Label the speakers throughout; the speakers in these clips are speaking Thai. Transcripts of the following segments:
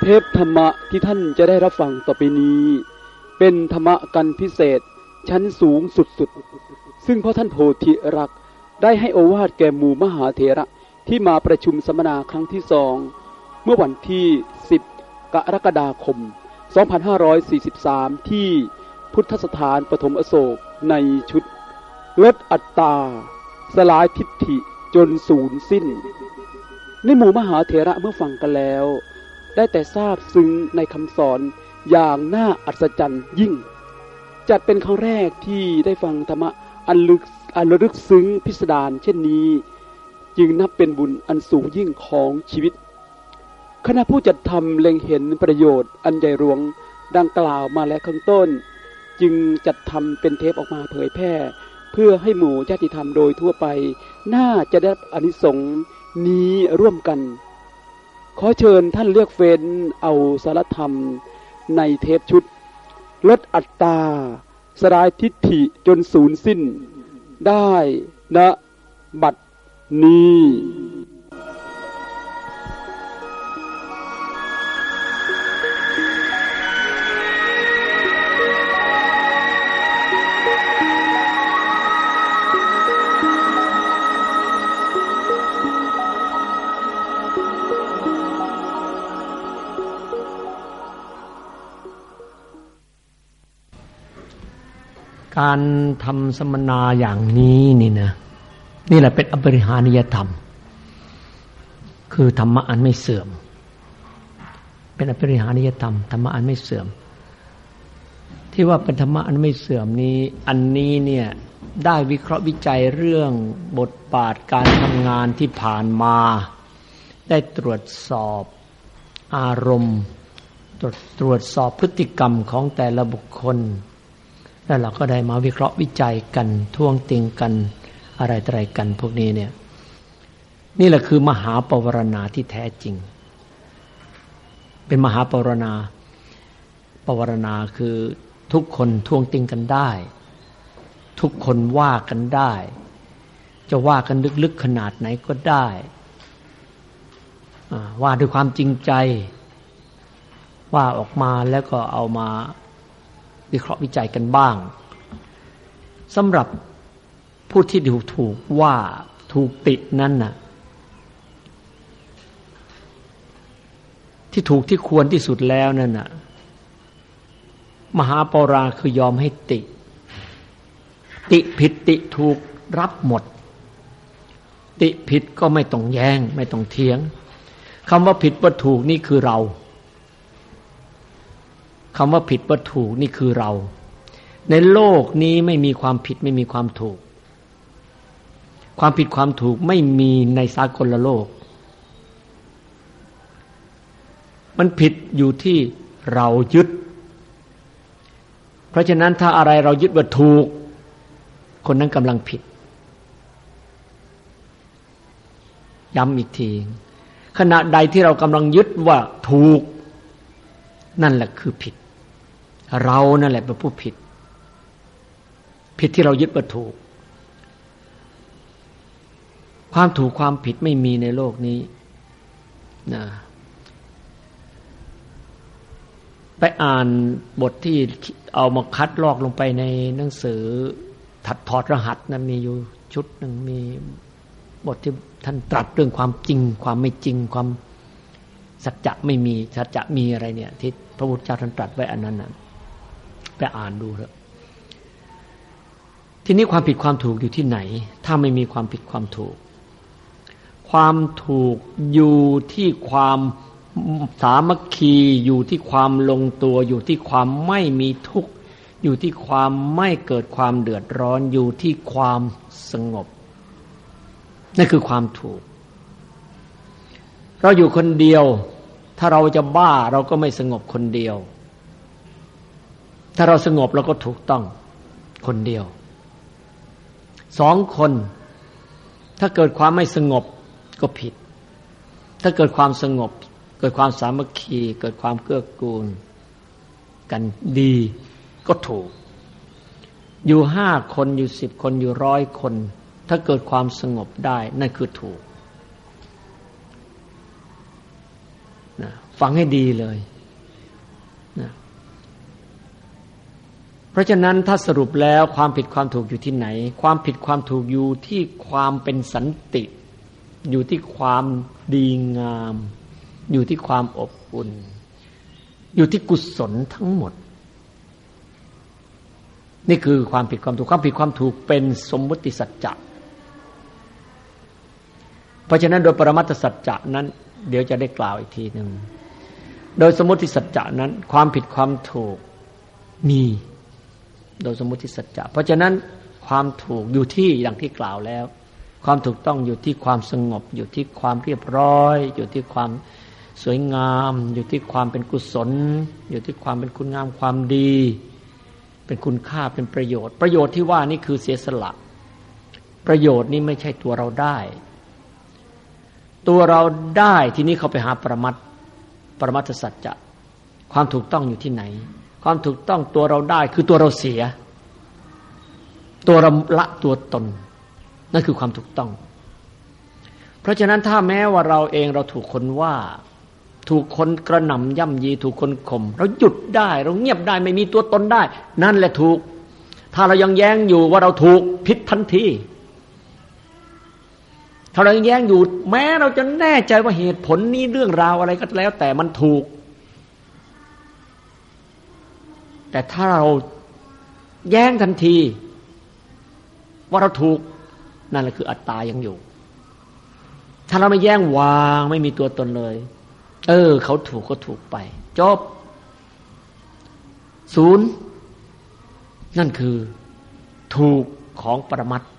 Speaker 1: เทปธรรมะที่ท่านจะได้รับฟังต่อไปนี้เป็นธรรมะกันพิเศษชั้นสูงสุดๆซึ่งพระท่านโพธิรักษ์ได้ให้โอวาทแก่หมู่มหาเถระที่มาประชุมสัมมนาครั้งที่2เมื่อวันที่10กรกฎาคม2543ที่พุทธสถานปฐมอโศกในชุดลดอัตตาสลายทิฏฐิจนสูญสิ้นในหมู่มหาเถระเมื่อฟังกันแล้วได้แต่ทราบซึ้งในคำสอนอย่างน่าอัศจรรย์ยิ่งจัดเป็นครั้งแรกที่ได้ฟังธรรมะอันลึกซึ้งพิสดารเช่นนี้จึงนับเป็นบุญอันสูงยิ่งของชีวิตคณะผู้จัดทำเล็งเห็นประโยชน์อันใหญ่หลวงดังกล่าวมาแล้วข้างต้นจึงจัดทำเป็นเทปออกมาเผยแพร่เพื่อให้หมู่ญาติธรรมโดยทั่วไปน่าจะได้อานิสงส์นี้ร่วมกันขอเชิญท่านเลือกเฟ้นเอาสารธรรมในเทปชุดลดอัตตาสลายทิฏฐิจนสูญสิ้นได้ณบัดนี้
Speaker 2: การทำสัมมนาอย่างนี้นี่นะนี่แหละเป็นอปริหานิยธรรมคือธรรมะอันไม่เสื่อมเป็นอปริหานิยธรรมธรรมะอันไม่เสื่อมที่ว่าเป็นธรรมะอันไม่เสื่อมนี้อันนี้เนี่ยได้วิเคราะห์วิจัยเรื่องบทบาทการทำงานที่ผ่านมาได้ตรวจสอบอารมณ์ตรวจสอบพฤติกรรมของแต่ละบุคคลแล้วเราก็ได้มาวิเคราะห์วิจัยกันท้วงติงกันอะไรต่ออะไรกันพวกนี้เนี่ยนี่แหละคือมหาปวารณาที่แท้จริงเป็นมหาปวารณาคือทุกคนท้วงติงกันได้ทุกคนว่ากันได้จะว่ากันลึกๆขนาดไหนก็ได้ว่าด้วยความจริงใจว่าออกมาแล้วก็เอามาวิเคราะห์วิจัยกันบ้างสำหรับผู้ที่ถูกว่าถูกตินั้นน่ะที่ถูกที่ควรที่สุดแล้วนั่นน่ะมหาปวารณาคือยอมให้ติผิดติถูกรับหมดติผิดก็ไม่ต้องแย้งไม่ต้องเถียงคำว่าผิดว่าถูกนี่คือเราคำว่าผิดว่าถูกนี่คือเราในโลกนี้ไม่มีความผิดไม่มีความถูกความผิดความถูกไม่มีในสากลโลกมันผิดอยู่ที่เรายึดเพราะฉะนั้นถ้าอะไรเรายึดว่าถูกคนนั้นกำลังผิดย้ำอีกทีขณะใดที่เรากำลังยึดว่าถูกนั่นแหละคือผิดเรานั่นแหละเป็นผู้ผิดที่เรายึดว่าถูกความถูกความผิดไม่มีในโลกนี้นะไปอ่านบทที่เอามาคัดลอกลงไปในหนังสือถอดรหัสนะมีอยู่ชุดหนึ่งมีบทที่ท่านตรัสเรื่องความจริงความไม่จริงความสัจจะไม่มีสัจจะมีอะไรเนี่ยที่พระพุทธเจ้าท่านตรัสไว้อันนั้นน่ะไปอ่านดูเถอะทีนี้ความผิดความถูกอยู่ที่ไหนถ้าไม่มีความผิดความถูกความถูกอยู่ที่ความสามัคคีอยู่ที่ความลงตัวอยู่ที่ความไม่มีทุกข์อยู่ที่ความไม่เกิดความเดือดร้อนอยู่ที่ความสงบนั่นคือความถูกเราอยู่คนเดียวถ้าเราจะบ้าเราก็ไม่สงบคนเดียวถ้าเราสงบเราก็ถูกต้องคนเดียวสองคนถ้าเกิดความไม่สงบก็ผิดถ้าเกิดความสงบเกิดความสามัคคีเกิดความเกื้อกูลกันดีก็ถูกอยู่5 คนอยู่10 คนอยู่100 คนถ้าเกิดความสงบได้นั่นคือถูกนะฟังให้ดีเลยนะเพราะฉะนั้นถ้าสรุปแล้วความผิดความถูกอยู่ที่ไหนความผิดความถูกอยู่ที่ความเป็นสันติอยู่ที่ความดีงามอยู่ที่ความอบอุ่นอยู่ที่กุศลทั้งหมดนี่คือความผิดความถูกความผิดความถูกเป็นสมมุติสัจจะเพราะฉะนั้นโดยปรมัตถสัจจะนั้นเดี๋ยวจะได้กล่าวอีกทีนึงโดยสมมุติสัจจะนั้นความผิดความถูกมีโดยสมมุติสัจจะเพราะฉะนั้นความถูกอยู่ที่อย่างที่กล่าวแล้วความถูกต้องอยู่ที่ความสงบอยู่ที่ความเรียบร้อยอยู่ที่ความสวยงามอยู่ที่ความเป็นกุศลอยู่ที่ความเป็นคุณงามความดีเป็นคุณค่าเป็นประโยชน์ประโยชน์ที่ว่านี่คือเสียสละประโยชน์นี่ไม่ใช่ตัวเราได้ตัวเราได้ทีนี้เขาไปหาปรมัตถสัจจะความถูกต้องอยู่ที่ไหนความถูกต้องตัวเราได้คือตัวเราเสียตัวเราละตัวตนนั่นคือความถูกต้องเพราะฉะนั้นถ้าแม้ว่าเราเองเราถูกคนว่าถูกคนกระหน่ำย่ำยีถูกคนข่มเราหยุดได้เราเงียบได้ไม่มีตัวตนได้นั่นแหละถูกถ้าเรายังแย้งอยู่ว่าเราถูกผิดทันทีถ้าเรายังแย้งอยู่แม้เราจะแน่ใจว่าเหตุผลนี้เรื่องราวอะไรก็แล้วแต่มันถูกแต่ถ้าเราแย้งทันทีว่าเราถูกนั่นแหละคืออัตตายังอยู่ถ้าเราไม่แย้งวางไม่มีตัวตนเลยเขาถูกก็ถูกไปจบศูนย์นั่นคือถูกของปรมัตถ์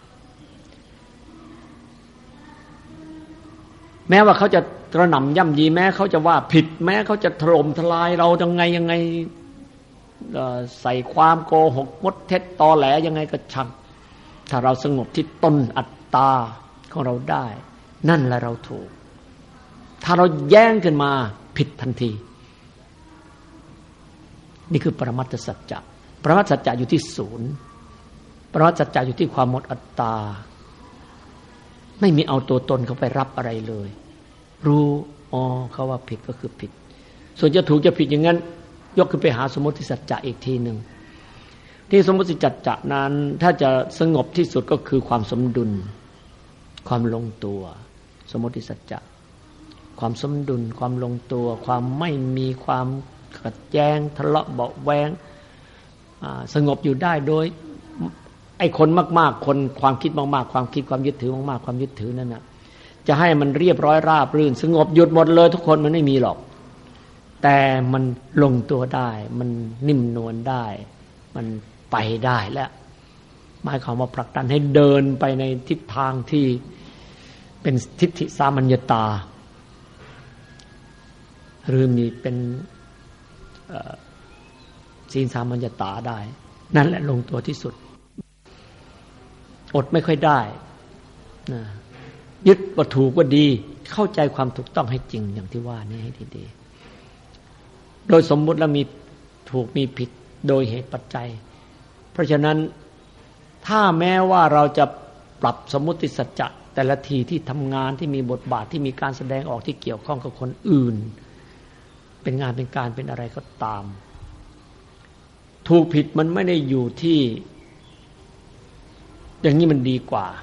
Speaker 2: แม้ว่าเขาจะกระหน่ำย่ำยีแม้เขาจะว่าผิดแม้เขาจะถล่มทลายเรายังไงใส่ความโกหกมดเท็จตอแหลยังไงก็ช่างถ้าเราสงบที่ต้นอัตตาของเราได้นั่นแหละเราถูกถ้าเราแย้งขึ้นมาผิดทันทีนี่คือปรมัตถสัจจะปรมัตถสัจจะอยู่ที่ศูนย์ปรมัตถสัจจะอยู่ที่ความหมดอัตตาไม่มีเอาตัวตนเขาไปรับอะไรเลยรู้เขาว่าผิดก็คือผิดส่วนจะถูกจะผิดอย่างนั้นยกขึ้นไปหาสมมติสัจจะอีกทีนึงที่สมมติสัจจะนั้นถ้าจะสงบที่สุดก็คือความสมดุลความลงตัวสมมติสัจจะความสมดุลความลงตัวความไม่มีความขัดแย้งทะเลาะเบาะแว้งสงบอยู่ได้โดยไอ้คนมากๆคนความคิดมากๆความคิดความยึดถือมากๆความยึดถือนั่นน่ะจะให้มันเรียบร้อยราบรื่นสงบหยุดหมดเลยทุกคนมันไม่มีหรอกแต่มันลงตัวได้มันนิ่มนวลได้มันไปได้แล้วหมายความว่าผลักดันให้เดินไปในทิศทางที่เป็นทิฏฐิสามัญญตาหรือมีเป็นศีลสามัญญตาได้นั่นแหละลงตัวที่สุดอดไม่ค่อยได้นะยึดว่าถูกว่าดีเข้าใจความถูกต้องให้จริงอย่างที่ว่านี้ให้ดีๆโดยสมมุติแล้วมีถูกมีผิดโดยเหตุปัจจัยเพราะฉะนั้นถ้าแม้ว่าเราจะปรับสมมุติสัจจะแต่ละทีที่ทำงานที่มีบทบาทที่มีการแสดงออกที่เกี่ยวข้องกับคนอื่นเป็นงานเป็นการเป็นอะไรก็ตามถูกผิดมันไม่ได้อยู่ที่อย่างนี้มันดีกว่า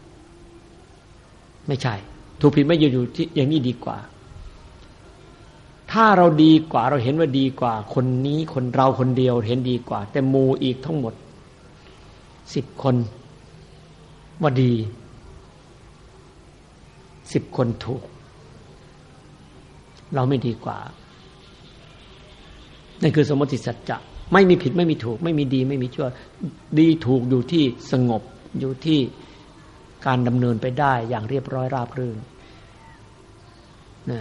Speaker 2: ไม่ใช่ถูกผิดไม่อยู่ที่อย่างนี้ดีกว่าถ้าเราดีกว่าเราเห็นว่าดีกว่าคนนี้คนเราคนเดียวเห็นดีกว่าแต่หมู่อีกทั้งหมด10 คนว่าดี10 คนถูกเราไม่ดีกว่านั่นคือสมมติสัจจะไม่มีผิดไม่มีถูกไม่มีดีไม่มีชั่วดีถูกอยู่ที่สงบอยู่ที่การดำเนินไปได้อย่างเรียบร้อยราบรื่นนะ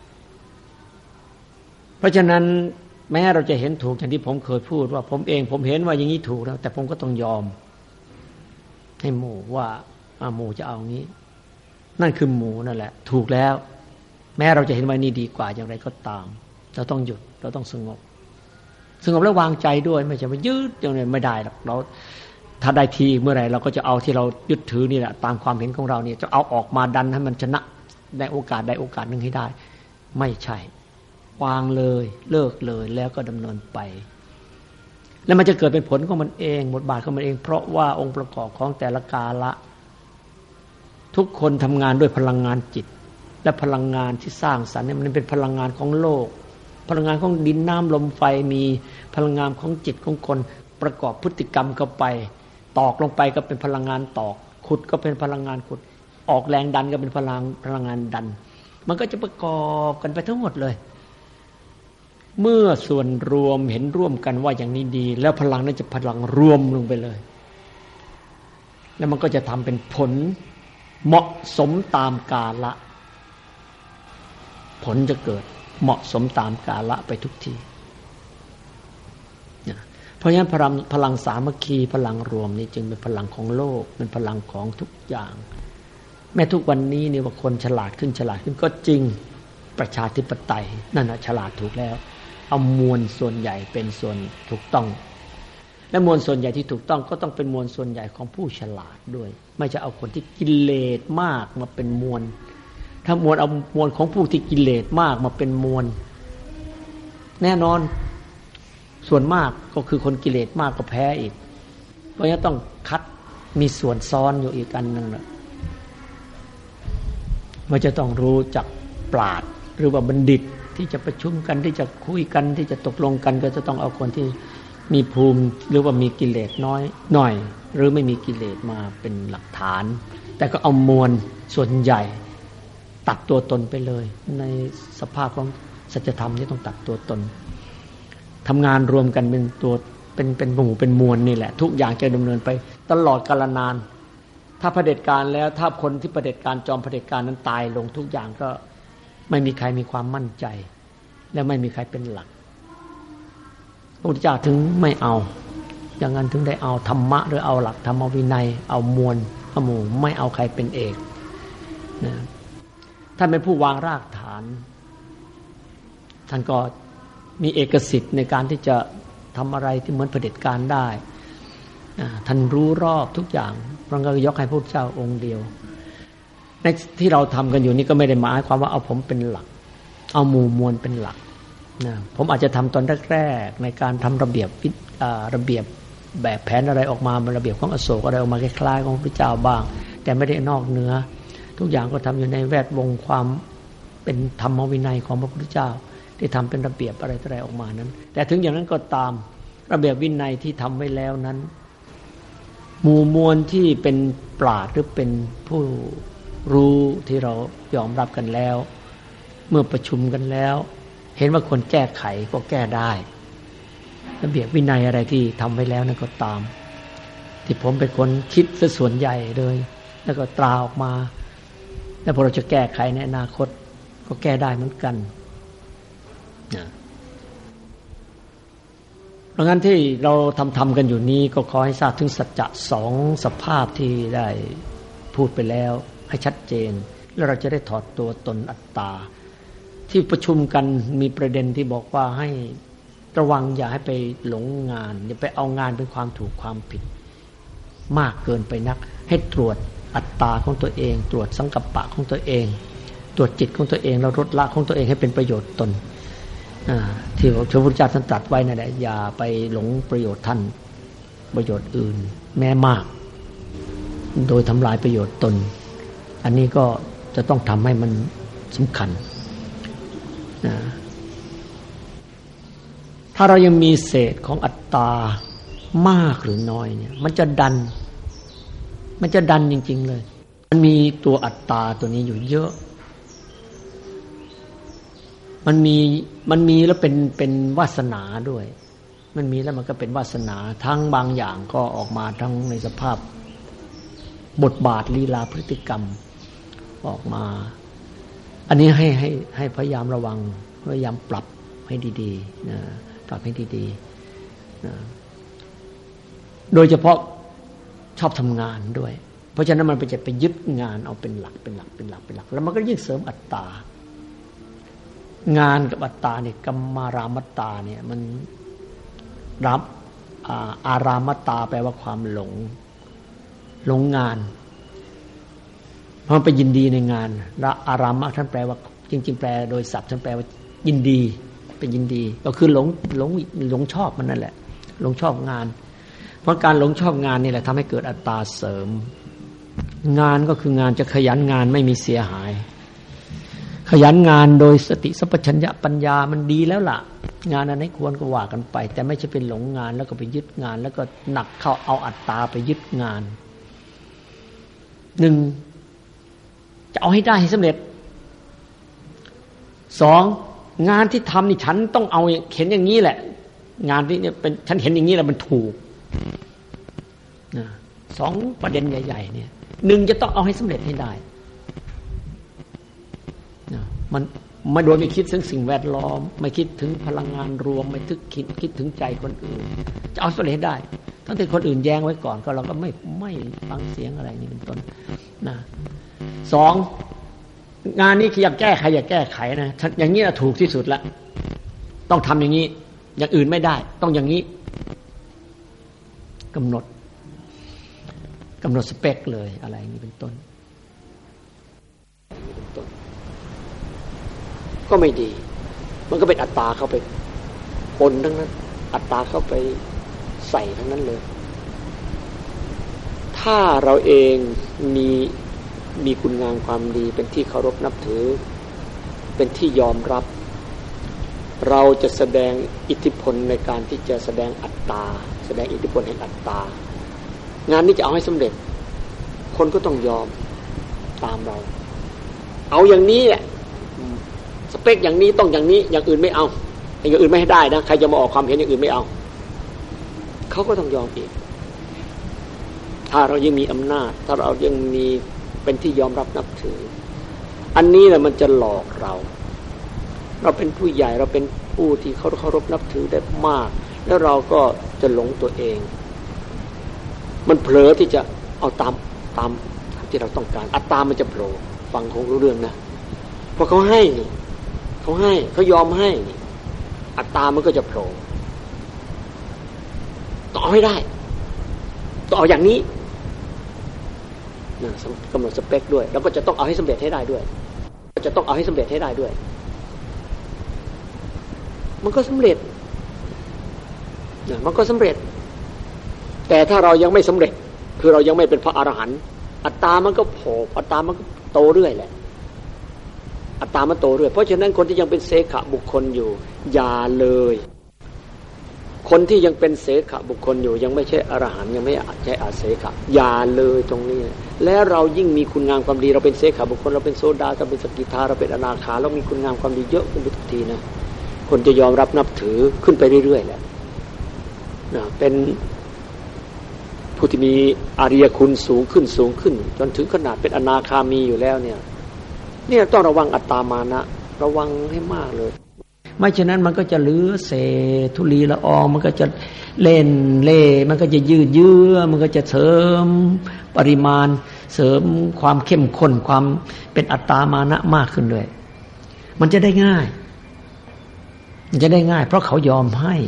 Speaker 2: เพราะฉะนั้นแม้เราจะเห็นถูกอย่างที่ผมเคยพูดว่าผมเองผมเห็นว่าอย่างนี้ถูกแล้วแต่ผมก็ต้องยอมให้หมู่ว่าหมู่จะเอางี้นั่นคือหมู่นั่นแหละถูกแล้วแม้เราจะเห็นว่านี่ดีกว่าอย่างไรก็ตามเราต้องหยุดเราต้องสงบแล้ววางใจด้วยไม่ใช่ว่ายืดอย่างนี้ไม่ได้หรอกเราถ้าได้ทีเมื่อไหร่เราก็จะเอาที่เรายึดถือนี่แหละตามความเห็นของเราเนี่ยจะเอาออกมาดันให้มันชนะได้โอกาสนึงให้ได้ไม่ใช่วางเลยเลิกเลยแล้วก็ดำเนินไปแล้วมันจะเกิดเป็นผลของมันเองบทบาทของมันเองเพราะว่าองค์ประกอบของแต่ละกาละทุกคนทำงานด้วยพลังงานจิตและพลังงานที่สร้างสรรค์เนี่ยมันเป็นพลังงานของโลกพลังงานของดินน้ำลมไฟมีพลังงานของจิตของคนประกอบพฤติกรรมเข้าไปตอกลงไปก็เป็นพลังงานตอกขุดก็เป็นพลังงานขุดออกแรงดันก็เป็นพลังงานดันมันก็จะประกอบกันไปทั้งหมดเลยเมื่อส่วนรวมเห็นร่วมกันว่าอย่างนี้ดีแล้วพลังนั้นจะพลังรวมลงไปเลยแล้วมันก็จะทำเป็นผลเหมาะสมตามกาละผลจะเกิดเหมาะสมตามกาละไปทุกทีเพราะฉะนั้นพลังสามัคคีพลังรวมนี้จึงเป็นพลังของโลกเป็นพลังของทุกอย่างแม้ทุกวันนี้นี่ว่าคนฉลาดขึ้นก็จริงประชาธิปไตยนั่นน่ะฉลาดถูกแล้วเอามวลส่วนใหญ่เป็นส่วนถูกต้องและมวลส่วนใหญ่ที่ถูกต้องก็ต้องเป็นมวลส่วนใหญ่ของผู้ฉลาดด้วยไม่จะเอาคนที่กิเลสมากมาเป็นมวลถ้ามวลเอามวลของผู้ที่กิเลสมากมาเป็นมวลแน่นอนส่วนมากก็คือคนกิเลสมากก็แพ้อีกเพราะฉะนั้นต้องคัดมีส่วนซ้อนอยู่อีกอันนึงนะมันจะต้องรู้จักปราชญ์หรือว่าบัณฑิตที่จะประชุมกันที่จะคุยกันที่จะตกลงกันก็จะต้องเอาคนที่มีภูมิหรือว่ามีกิเลสน้อยหน่อยหรือไม่มีกิเลสมาเป็นหลักฐานแต่ก็เอามวลส่วนใหญ่ตัดตัวตนไปเลยในสภาพของสัจธรรมที่ต้องตัดตัวตนทำงานรวมกันเป็นตัวเป็นหมู่เป็นมวลนี่แหละทุกอย่างจะดำเนินไปตลอดกาลนานถ้าเผด็จการแล้วถ้าคนที่เผด็จการจอมเผด็จการนั้นตายลงทุกอย่างก็ไม่มีใครมีความมั่นใจและไม่มีใครเป็นหลักพระพุทธเจ้าถึงไม่เอาอย่างนั้นถึงได้เอาธรรมะหรือเอาหลักธรรมวินัยเอามวลเอาหมู่ไม่เอาใครเป็นเอกนะท่านเป็นผู้วางรากฐานท่านก็มีเอกสิทธิ์ในการที่จะทำอะไรที่เหมือนเผด็จการได้ท่านรู้รอบทุกอย่างพระองค์ก็ยกให้พระพุทธเจ้าองค์เดียวในที่เราทำกันอยู่นี่ก็ไม่ได้หมายความว่าเอาผมเป็นหลักเอาหมู่มวลเป็นหลักนะผมอาจจะทำตอนแรกๆในการทำระเบียบแบบแผนอะไรออกมาระเบียบของอโศกอะไรออกมาคล้ายๆของพระเจ้าบ้างแต่ไม่ได้นอกเหนือทุกอย่างก็ทำอยู่ในแวดวงความเป็นธรรมวินัยของพระพุทธเจ้าที่ทำเป็นระเบียบอะไรออกมานั้นแต่ถึงอย่างนั้นก็ตามระเบียบวินัยที่ทำไว้แล้วนั้นหมู่มวลที่เป็นปราชญ์หรือเป็นผู้รู้ที่เรายอมรับกันแล้วเมื่อประชุมกันแล้วเห็นว่าคนแก้ไขก็แก้ได้ระเบียบวินัยอะไรที่ทำไว้แล้วนั่นก็ตามที่ผมเป็นคนคิดซะส่วนใหญ่เลยแล้วก็ตราออกมาแล้วพอเราจะแก้ไขในอนาคตก็แก้ได้เหมือนกันเพราะงั้นที่เราทำกันอยู่นี้ก็ขอให้ทราบถึงสัจจะสองสภาพที่ได้พูดไปแล้วให้ชัดเจนแล้วเราจะได้ถอดตัวตนอัตตาที่ประชุมกันมีประเด็นที่บอกว่าให้ระวังอย่าให้ไปหลงงานอย่าไปเอางานเป็นความถูกความผิดมากเกินไปนักให้ตรวจอัตตาของตัวเองตรวจสังกัปปะของตัวเองตรวจจิตของตัวเองแล้วลดละของตัวเองให้เป็นประโยชน์ตนที่พระพุทธเจ้าท่านตรัสไว้นั่นแหละอย่าไปหลงประโยชน์ท่านประโยชน์อื่นแม้มากโดยทำลายประโยชน์ตนอันนี้ก็จะต้องทำให้มันสำคัญถ้าเรายังมีเศษของอัตตามากหรือน้อยเนี่ยมันจะดันจริงๆเลยมันมีตัวอัตตาตัวนี้อยู่เยอะมันมีแล้วเป็นวาสนาด้วยมันมีแล้วมันก็เป็นวาสนาทั้งบางอย่างก็ออกมาทั้งในสภาพบทบาทลีลาพฤติกรรมออกมาอันนี้ให้พยายามระวังพยายามปรับให้ดีๆนะปรับให้ดีๆนะโดยเฉพาะชอบทำงานด้วยเพราะฉะนั้นมันจะไปยึดงานเอาเป็นหลักแล้วมันก็ยิ่งเสริมอัตตางานกับอัตตาเนี่ยกัมมารามตตาเนี่ยมันรับอารามตตาแปลว่าความหลงงานเพราะมันไปยินดีในงานและอารามะท่านแปลว่าจริงๆแปลโดยศัพท์ท่านแปลว่ายินดีไปยินดีก็คือหลงชอบมันนั่นแหละหลงชอบงานเพราะการหลงชอบงานนี่แหละทำให้เกิดอัตตาเสริมงานก็คืองานจะขยันงานไม่มีเสียหายขยันงานโดยสติสัพพัญญะปัญญามันดีแล้วล่ะงานอันไหนควรก็ว่ากันไปแต่ไม่ใช่เป็นหลงงานแล้วก็ไปยึดงานแล้วก็หนักเข้าเอาอัตตาไปยึดงานหนึ่งจะเอาให้ได้ให้สำเร็จสองงานที่ทำนี่ฉันต้องเอาเห็นอย่างนี้แหละงานที่เนี่ยเป็นฉันเห็นอย่างนี้แหละมันถูกสองประเด็นใหญ่ๆเนี่ยหนึ่งจะต้องเอาให้สำเร็จให้ได้มันไม่โดยไม่คิดถึงสิ่งแวดล้อมไม่คิดถึงพลังงานรวมไม่คิดถึงใจคนอื่นจะเอาสำเร็จได้ตั้งแต่คนอื่นแย้งไว้ก่อนก็เราก็ไม่ฟังเสียงอะไรนี่เป็นต้นนะสองงานนี้อยากแก้ใครอยากแก้ไขนะอย่างนี้ถูกที่สุดละต้องทำอย่างนี้อย่างอื่นไม่ได้ต้องอย่างนี้กำหนดสเปคเลยอะไรอย่างนี้เป็นต้นก็ไม่ดีมันก็เป็นอัตตาเข้าไปปนทั้งนั้นอัตตาเข้าไปใส่ทั้งนั้นเลยถ้าเราเองมีคุณงามความดีเป็นที่เคารพนับถือเป็นที่ยอมรับเราจะแสดงอิทธิพลในการที่จะแสดงอัตตาแสดงอิทธิพลแห่งอัตตางานนี้จะเอาให้สำเร็จคนก็ต้องยอมตามเราเอาอย่างนี้แหละสเปคอย่างนี้ต้องอย่างนี้อย่างอื่นไม่เอาอย่างอื่นไม่ให้ได้นะใครจะมาออกความเห็นอย่างอื่นไม่เอาเขาก็ต้องยอมอีกถ้าเรายังมีอำนาจถ้าเรายังมีเป็นที่ยอมรับนับถืออันนี้แหละมันจะหลอกเราเป็นผู้ใหญ่เราเป็นผู้ที่เขาเคารพนับถือได้มากแล้วเราก็จะหลงตัวเองมันเผลอที่จะเอาตามที่เราต้องการอัตตามันจะโผล่ฟังคงรู้เรื่องนะเพราะเขาให้นี่เขายอมให้นี่อัตตามันก็จะโผล่ต่อให้ได้ต่ออย่างนี้นะกำหนดสเปคด้วยแล้วก็จะต้องเอาให้สำเร็จให้ได้ด้วยมันก็สำเร็จนะมันก็สำเร็จแต่ถ้าเรายังไม่สำเร็จคือเรายังไม่เป็นพระอรหันต์อัตตามันก็โผล่อัตตามันก็โตเรื่อยแหละอัตตามันโตเรื่อยเพราะฉะนั้นคนที่ยังเป็นเสขะบุคคลอยู่อย่าเลยคนที่ยังเป็นเสขะบุคคลอยู่ยังไม่ใช่อรหันต์ยังไม่ใช่อาเสขะอย่าเลยตรงนี้แล้วเรายิ่งมีคุณงามความดีเราเป็นเสขะบุคคลเราเป็นโสดาเราเป็นสกิทาเราเป็นอนาคาเรามีคุณงามความดีเยอะขึ้นไปทุกทีนะคนจะยอมรับนับถือขึ้นไปเรื่อยๆแหละนะเป็นผู้ที่มีอริยคุณสูงขึ้นจนถึงขนาดเป็นอนาคามีอยู่แล้วเนี่ยต้องระวังอัตตามานะระวังให้มากเลยไม่ฉะนั้นมันก็จะเหลือเศษธุลีละอองมันก็จะเล่นเล่มันก็จะยืดเยื้อมันก็จะเสริมปริมาณเสริมความเข้มข้นความเป็นอัตตามานะมากขึ้นด้วยมันจะได้ง่ายเพราะเขายอมให้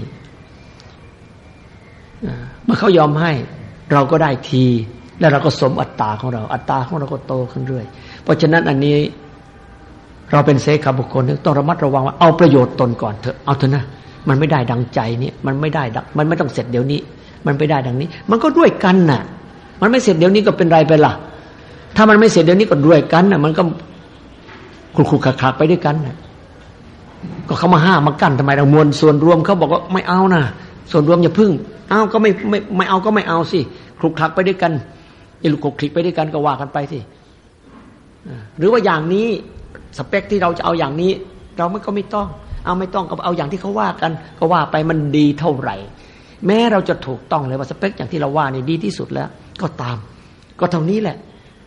Speaker 2: เมื่อเขายอมให้เราก็ได้ทีแล้วเราก็สมอัตตาของเราก็โตขึ้นเรื่อยเพราะฉะนั้นอันนี้เราเป็นเสขบุคคลต้องระมัดระวังว่าเอาประโยชน์ตนก่อนเถอะเอาเถอะนะมันไม่ได้ดังใจนี่มันไม่ได้มันไม่ต้องเสร็จเดี๋ยวนี้มันไม่ได้ดังนี้มันก็ด้วยกันน่ะมันไม่เสร็จเดี๋ยวนี้ก็เป็นไรไปล่ะถ้ามันไม่เสร็จเดี๋ยวนี้ก็ด้วยกันน่ะมันก็คุกๆคักๆไปด้วยกันน่ะก็เขามาห้ามมากั้นทำไมเรามวลส่วนรวมเขาบอกว่าไม่เอานะส่วนรวมอย่าพึ่งเอาก็ไม่เอาก็ไม่เอาสิคลุกคลักไปด้วยกันไอ้ลูกคลิกไปด้วยกันก็ว่ากันไปสิหรือว่าอย่างนี้สเปคที่เราจะเอาอย่างนี้เราก็ไม่ต้องก็เอาอย่างที่เขาว่ากันก็ว่าไปมันดีเท่าไหร่แม้เราจะถูกต้องเลยว่าสเปคอย่างที่เราว่านี่ดีที่สุดแล้วก็ตามก็เท่านี้แหละ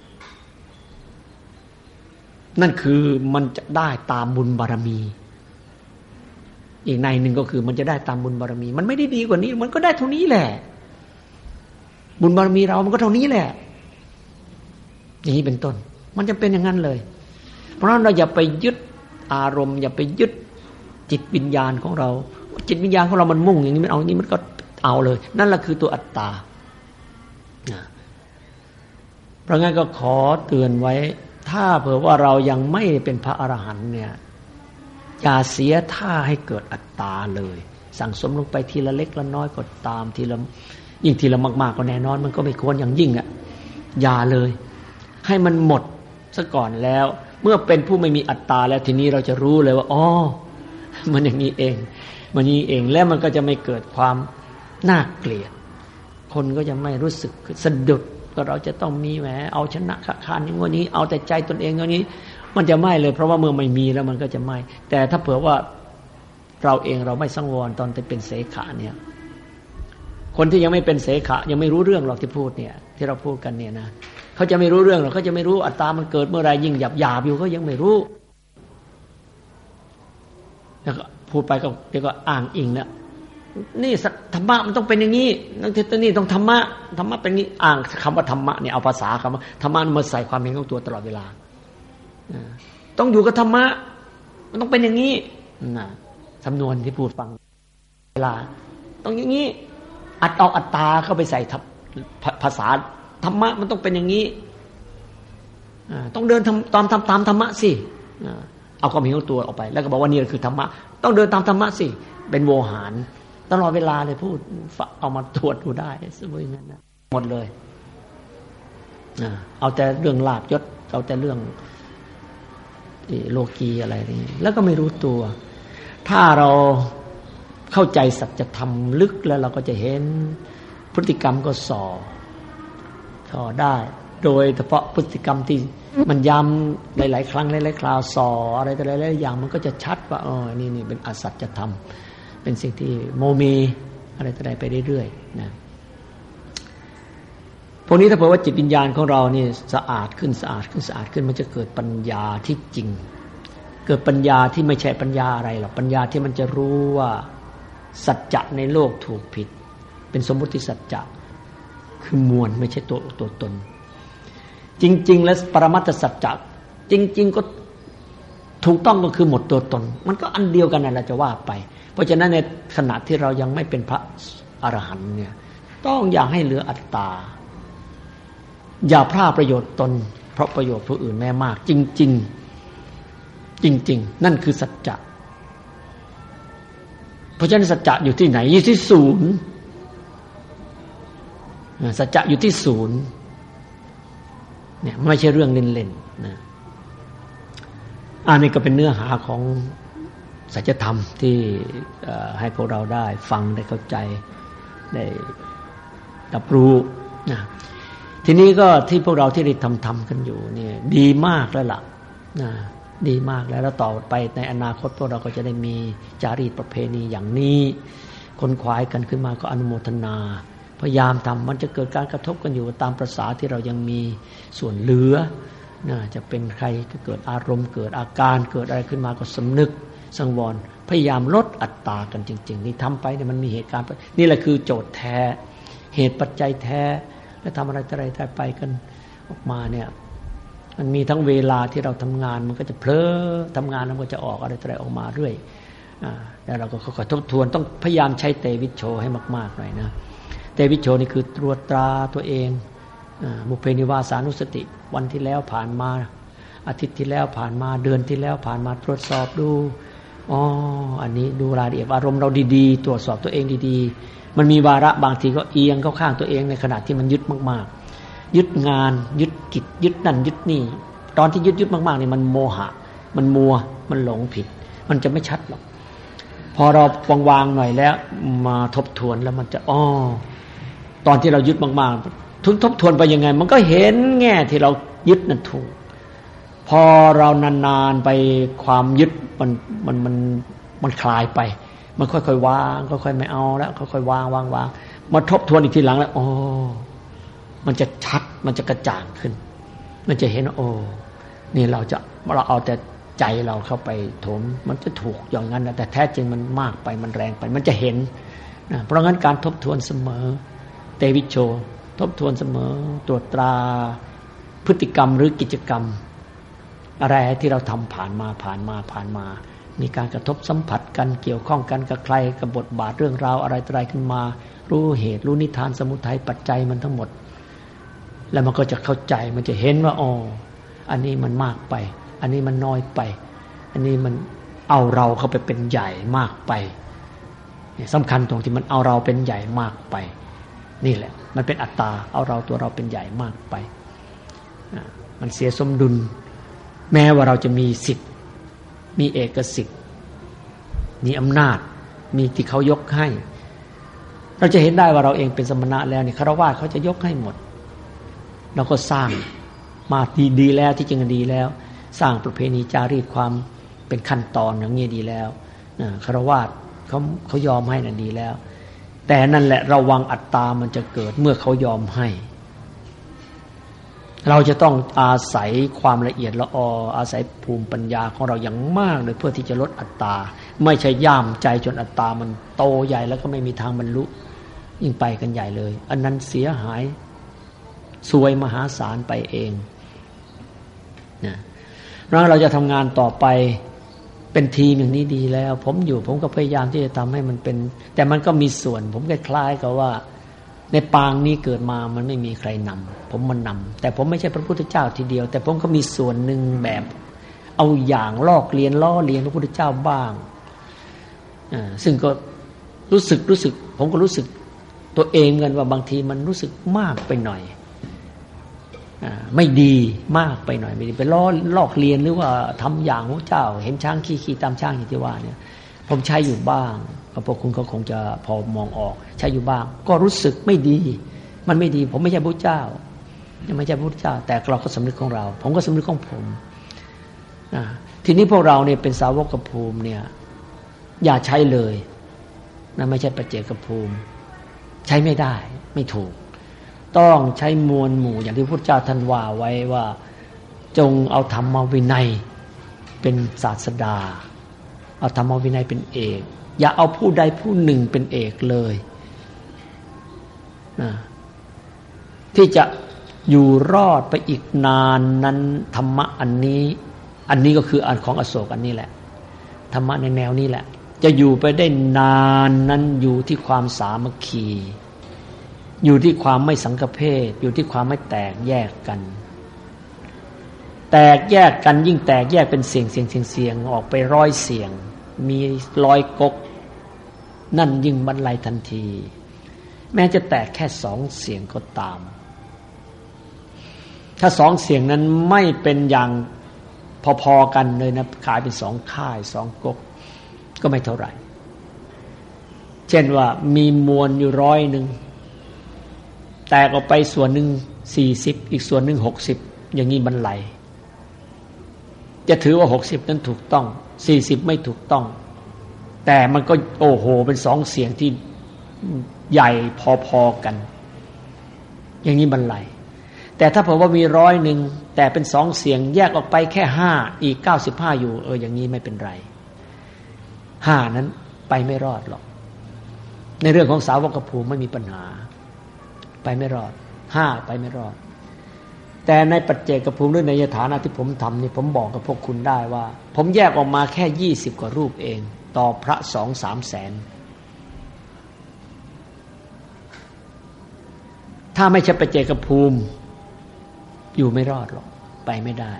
Speaker 2: นั่นคือมันจะได้ตามบุญบารมีอีกในหนึ่งก็คือมันจะได้ตามบุญบารมีมันไม่ได้ดีกว่านี้มันก็ได้เท่านี้แหละบุญบารมีเรามันก็เท่านี้แหละอย่างนี้เป็นต้นมันจะเป็นอย่างนั้นเลยเพราะฉะนั้นเราอย่าไปยึดอารมณ์อย่าไปยึดจิตวิญญาณของเราจิตวิญญาณของเรามันมุ่งอย่างนี้มันเอาอย่างนี้มันก็เอาเลยนั่นแหละคือตัวอัตตาเพราะงั้นก็ขอเตือนไว้ถ้าเผื่อว่าเรายังไม่เป็นพระอรหันต์เนี่ยอย่าเสียท่าให้เกิดอัตตาเลยสั่งสมลงไปทีละเล็กละน้อยก็ตามทีละยิ่งทีละมากๆก็แน่นอนมันก็ไม่ควรอย่างยิ่งอย่าเลยให้มันหมดซะก่อนแล้วเมื่อเป็นผู้ไม่มีอัตตาแล้วทีนี้เราจะรู้เลยว่าอ๋อมันอย่างนี้เองมันนี้เองแล้วมันก็จะไม่เกิดความน่าเกลียดคนก็จะไม่รู้สึกสะดุดก็เราจะต้องมีแหมเอาชนะค้านอย่างนี้เอาแต่ใจตนเองอย่างนี้มันจะไม่เลยเพราะว่าเมื่อไม่มีแล้วมันก็จะไม่แต่ถ้าเผื่อว่าเราเองเราไม่สังวรตอนที่เป็นเสขะเนี่ยคนที่ยังไม่เป็นเสขะยังไม่รู้เรื่องหรอกที่พูดเนี่ยที่เราพูดกันเนี่ยนะเขาจะไม่รู้เรื่องหรอกเขาจะไม่รู้อัตตามันเกิดเมื่อไรยิ่งหยาบอยู่เขายังไม่รู้แล้วก็พูดไปก็เดี๋ยวก็อ้างอิงแล้วนี่ธรรมะมันต้องเป็นอย่างนี้นี่ต้องธรรมะเป็นนี้อ้างคำว่าธรรมะเนี่ยเอาภาษาคำว่าธรรมะมาใส่ความเห็นของตัวตลอดเวลาต้องอยู่กับธรรมะมันต้องเป็นอย่างนี้นะสำนวนที่พูดฟังเวลาต้องอย่างนี้เอาอัตตาเข้าไปใส่ภาษาธรรมะมันต้องเป็นอย่างนี้ต้องเดินตามธรรมะสิเอาความเห็นของตัวออกไปแล้วก็บอกว่านี่คือธรรมะต้องเดินตามธรรมะสิเป็นโวหารตลอดเวลาเลยพูดเอามาตรวจดูได้สมมติงั้นนะหมดเลยเอาแต่เรื่องลาภยศเอาแต่เรื่องโลกีอะไรนี่แล้วก็ไม่รู้ตัวถ้าเราเข้าใจสัจธรรมลึกแล้วเราก็จะเห็นพฤติกรรมก็ส่อได้โดยเฉพาะพฤติกรรมที่มันย้ำหลายๆครั้งหลายๆคราวส่ออะไรแต่หลายๆอย่างมันก็จะชัดว่านี่เป็นอสัจธรรมเป็นสิ่งที่โมเมอะไรต่ออะไรไปเรื่อยๆนะพวกนี้ถ้าเผื่อว่าจิตวิญญาณของเรานี่สะอาดขึ้นมันจะเกิดปัญญาที่จริงเกิดปัญญาที่ไม่ใช่ปัญญาอะไรหรอกปัญญาที่มันจะรู้ว่าสัจจะในโลกถูกผิดเป็นสมมุติสัจจะคือมวลไม่ใช่ตัวตนจริงๆแล้วปรมัตถสัจจะจริงๆก็ถูกต้องก็คือหมดตัวตนมันก็อันเดียวกันนั่นแหละจะว่าไปเพราะฉะนั้นในขณะที่เรายังไม่เป็นพระอรหันต์เนี่ยต้องอย่าให้เหลืออัตตาอย่าพลาดประโยชน์ตนเพราะประโยชน์ผู้อื่นแม้มากจริงๆนั่นคือสัจจะเพราะฉะนั้นสัจจะอยู่ที่ไหนอยู่ที่ศูนย์สัจจะอยู่ที่ศูนย์เนี่ยไม่ใช่เรื่องเล่นๆนะอันนี้ก็เป็นเนื้อหาของสัจธรรมที่ให้พวกเราได้ฟังได้เข้าใจได้รับรู้นะทีนี้ก็ที่พวกเราที่ได้ทำกันอยู่เนี่ยดีมากแล้วล่ะนะดีมากแล้วต่อไปในอนาคตพวกเราก็จะได้มีจารีตประเพณีอย่างนี้คนขวายกันขึ้นมาก็อนุโมทนาพยายามทำมันจะเกิดการกระทบกันอยู่ตามประสาที่เรายังมีส่วนเหลือนะจะเป็นใครก็เกิดอารมณ์เกิดอาการเกิดอะไรขึ้นมาก็สำนึกสังวรพยายามลดอัตตากันจริงๆนี่ทำไปเนี่ยมันมีเหตุการณ์นี่แหละคือโจทย์แท้เหตุปัจจัยแท้และทำอะไรไปกันออกมาเนี่ยมันมีทั้งเวลาที่เราทำงานมันก็จะเพลอทำงานแล้วมันก็จะออกอะไรออกมาเรื่อยแล้วเราก็ค่อยๆทบทวนต้องพยายามใช้เตวิชโชให้มากๆหน่อยนะเตวิชโชนี่คือตรวจตราตัวเองบุพเพนิวาสานุสติวันที่แล้วผ่านมาอาทิตย์ที่แล้วผ่านมาเดือนที่แล้วผ่านมาตรวจสอบดูอันนี้ดูรายละเอียดอารมณ์เราดีๆตรวจสอบตัวเองดีๆมันมีวาระบางทีก็เอียงเข้าข้างตัวเองในขณะที่มันยึดมากๆยึดงานยึดกิจยึดนั่นยึดนี่ตอนที่ยึดมากๆนี่มันโมหะมันมัวมันหลงผิดมันจะไม่ชัดหรอกพอเราวางๆหน่อยแล้วมาทบทวนแล้วมันจะตอนที่เรายึดมากๆทบทวนไปยังไงมันก็เห็นแง่ที่เรายึดนั่นถูกพอเรานานๆไปความยึดมันคลายไปมันค่อยๆวางค่อยๆไม่เอาแล้วค่อยๆวางมาทบทวนอีกทีหลังแล้วมันจะชัดมันจะกระจ่างขึ้นมันจะเห็นนี่เราเอาแต่ใจเราเข้าไปโถมมันจะถูกอย่างนั้นนะแต่แท้จริงมันมากไปมันแรงไปมันจะเห็นนะเพราะงั้นการทบทวนเสมอเตวิชโชทบทวนเสมอตรวจตราพฤติกรรมหรือกิจกรรมอะไรที่เราทำผ่านมามีการกระทบสัมผัสกันเกี่ยวข้องกันกับใครกับบทบาทเรื่องราวอะไรขึ้นมารู้เหตุรู้นิทานสมุทัยปัจจัยมันทั้งหมดแล้วมันก็จะเข้าใจมันจะเห็นว่าอันนี้มันมากไปอันนี้มันน้อยไปอันนี้มันเอาเราเข้าไปเป็นใหญ่มากไปสำคัญตรงที่มันเอาเราเป็นใหญ่มากไปนี่แหละมันเป็นอัตตาเอาเราตัวเราเป็นใหญ่มากไปมันเสียสมดุลแม้ว่าเราจะมีสิทธิ์มีเอกสิทธิ์มีอำนาจมีที่เขายกให้เราจะเห็นได้ว่าเราเองเป็นสมณะแล้วนี่ฆราวาสเขาจะยกให้หมดเราก็สร้างมาดีแล้วที่จริงดีแล้วสร้างประเพณีจารีตความเป็นขั้นตอนอย่างนี้ดีแล้วฆราวาสเขายอมให้นั่นดีแล้วแต่นั่นแหละระวังอัตตามันจะเกิดเมื่อเขายอมให้เราจะต้องอาศัยความละเอียดละอออาศัยภูมิปัญญาของเราอย่างมากเลยเพื่อที่จะลดอัตตาไม่ใช่ย่ามใจจนอัตตามันโตใหญ่แล้วก็ไม่มีทางบรรลุยิ่งไปกันใหญ่เลยอันนั้นเสียหายซวยมหาศาลไปเองนะแล้วเราจะทำงานต่อไปเป็นทีมอย่างนี้ดีแล้วผมก็พยายามที่จะทำให้มันเป็นแต่มันก็มีส่วนผมคล้ายๆกับว่าในปางนี้เกิดมามันไม่มีใครนำผมมันนำแต่ผมไม่ใช่พระพุทธเจ้าทีเดียวแต่ผมก็มีส่วนหนึ่งแบบเอาอย่างลอกเลียนล้อเลียนพระพุทธเจ้าบ้างซึ่งก็รู้สึกผมก็รู้สึกตัวเองเงินว่าบางทีมันรู้สึกมากไปหน่อยไม่ดีมากไปหน่อยไม่ดีไปลอกเลียนหรือว่าทำอย่างพระเจ้าเห็นช้างขี้ตามช้างอย่างที่ว่าเนี่ยผมใช้อยู่บ้างก็พวกคุณก็คงจะพอมองออกใช้อยู่บ้างก็รู้สึกไม่ดีมันไม่ดีผมไม่ใช่พระเจ้ายังไม่ใช่พระพุทธเจ้าแต่เราก็สำนึกของเราผมก็สำนึกของผมทีนี้พวกเราเนี่ยเป็นสาวกภูมิเนี่ยอย่าใช้เลยนะไม่ใช่ปัจเจกภูมิใช้ไม่ได้ไม่ถูกต้องใช้มวลหมู่อย่างที่พระพุทธเจ้าท่านว่าไว้ว่าจงเอาธรรมวินัยเป็นศาสดาเอาธรรมวินัยเป็นเอกอย่าเอาผู้ใดผู้หนึ่งเป็นเอกเลยที่จะอยู่รอดไปอีกนานนั้นธรรมะอันนี้ก็คืออันของอโศกอันนี้แหละธรรมะในแนวนี้แหละจะอยู่ไปได้นานนั้นอยู่ที่ความสามัคคีอยู่ที่ความไม่สังฆเพศอยู่ที่ความไม่แตกแยกกันแตกแยกกันยิ่งแตกแยกเป็นเสียงออกไปร้อยเสียงมีร้อยก๊กนั่นยิ่งบรรลัยทันทีแม้จะแตกแค่2 เสียงก็ตามถ้า2 เสียงนั้นไม่เป็นอย่างพอๆกันเลยนะขายเป็น2 ค่าย2 ก๊กก็ไม่เท่าไหร่เช่นว่ามีมวลอยู่100แตกออกไปส่วนหนึ่ง40อีกส่วนหนึ่ง60อย่างนี้บรรลัยจะถือว่า60นั้นถูกต้อง40ไม่ถูกต้องแต่มันก็โอ้โหเป็น2 เสียงที่ใหญ่พอๆกันอย่างนี้บรรลัยแต่ถ้าผมว่ามี100แต่เป็น2 เสียงแยกออกไปแค่5อีก95อยู่อย่างนี้ไม่เป็นไร5นั้นไปไม่รอดหรอกในเรื่องของสาวกภูมิไม่มีปัญหาไปไม่รอด5ไปไม่รอดแต่ในปัจเจกภูมิหรือในฐานะที่ผมทำนี่ผมบอกกับพวกคุณได้ว่าผมแยกออกมาแค่20 กว่ารูปเองต่อพระ 2-3 แสนถ้าไม่ใช่ปัจเจกภูมิอยู่ไม่รอดหรอกไปไม่ได้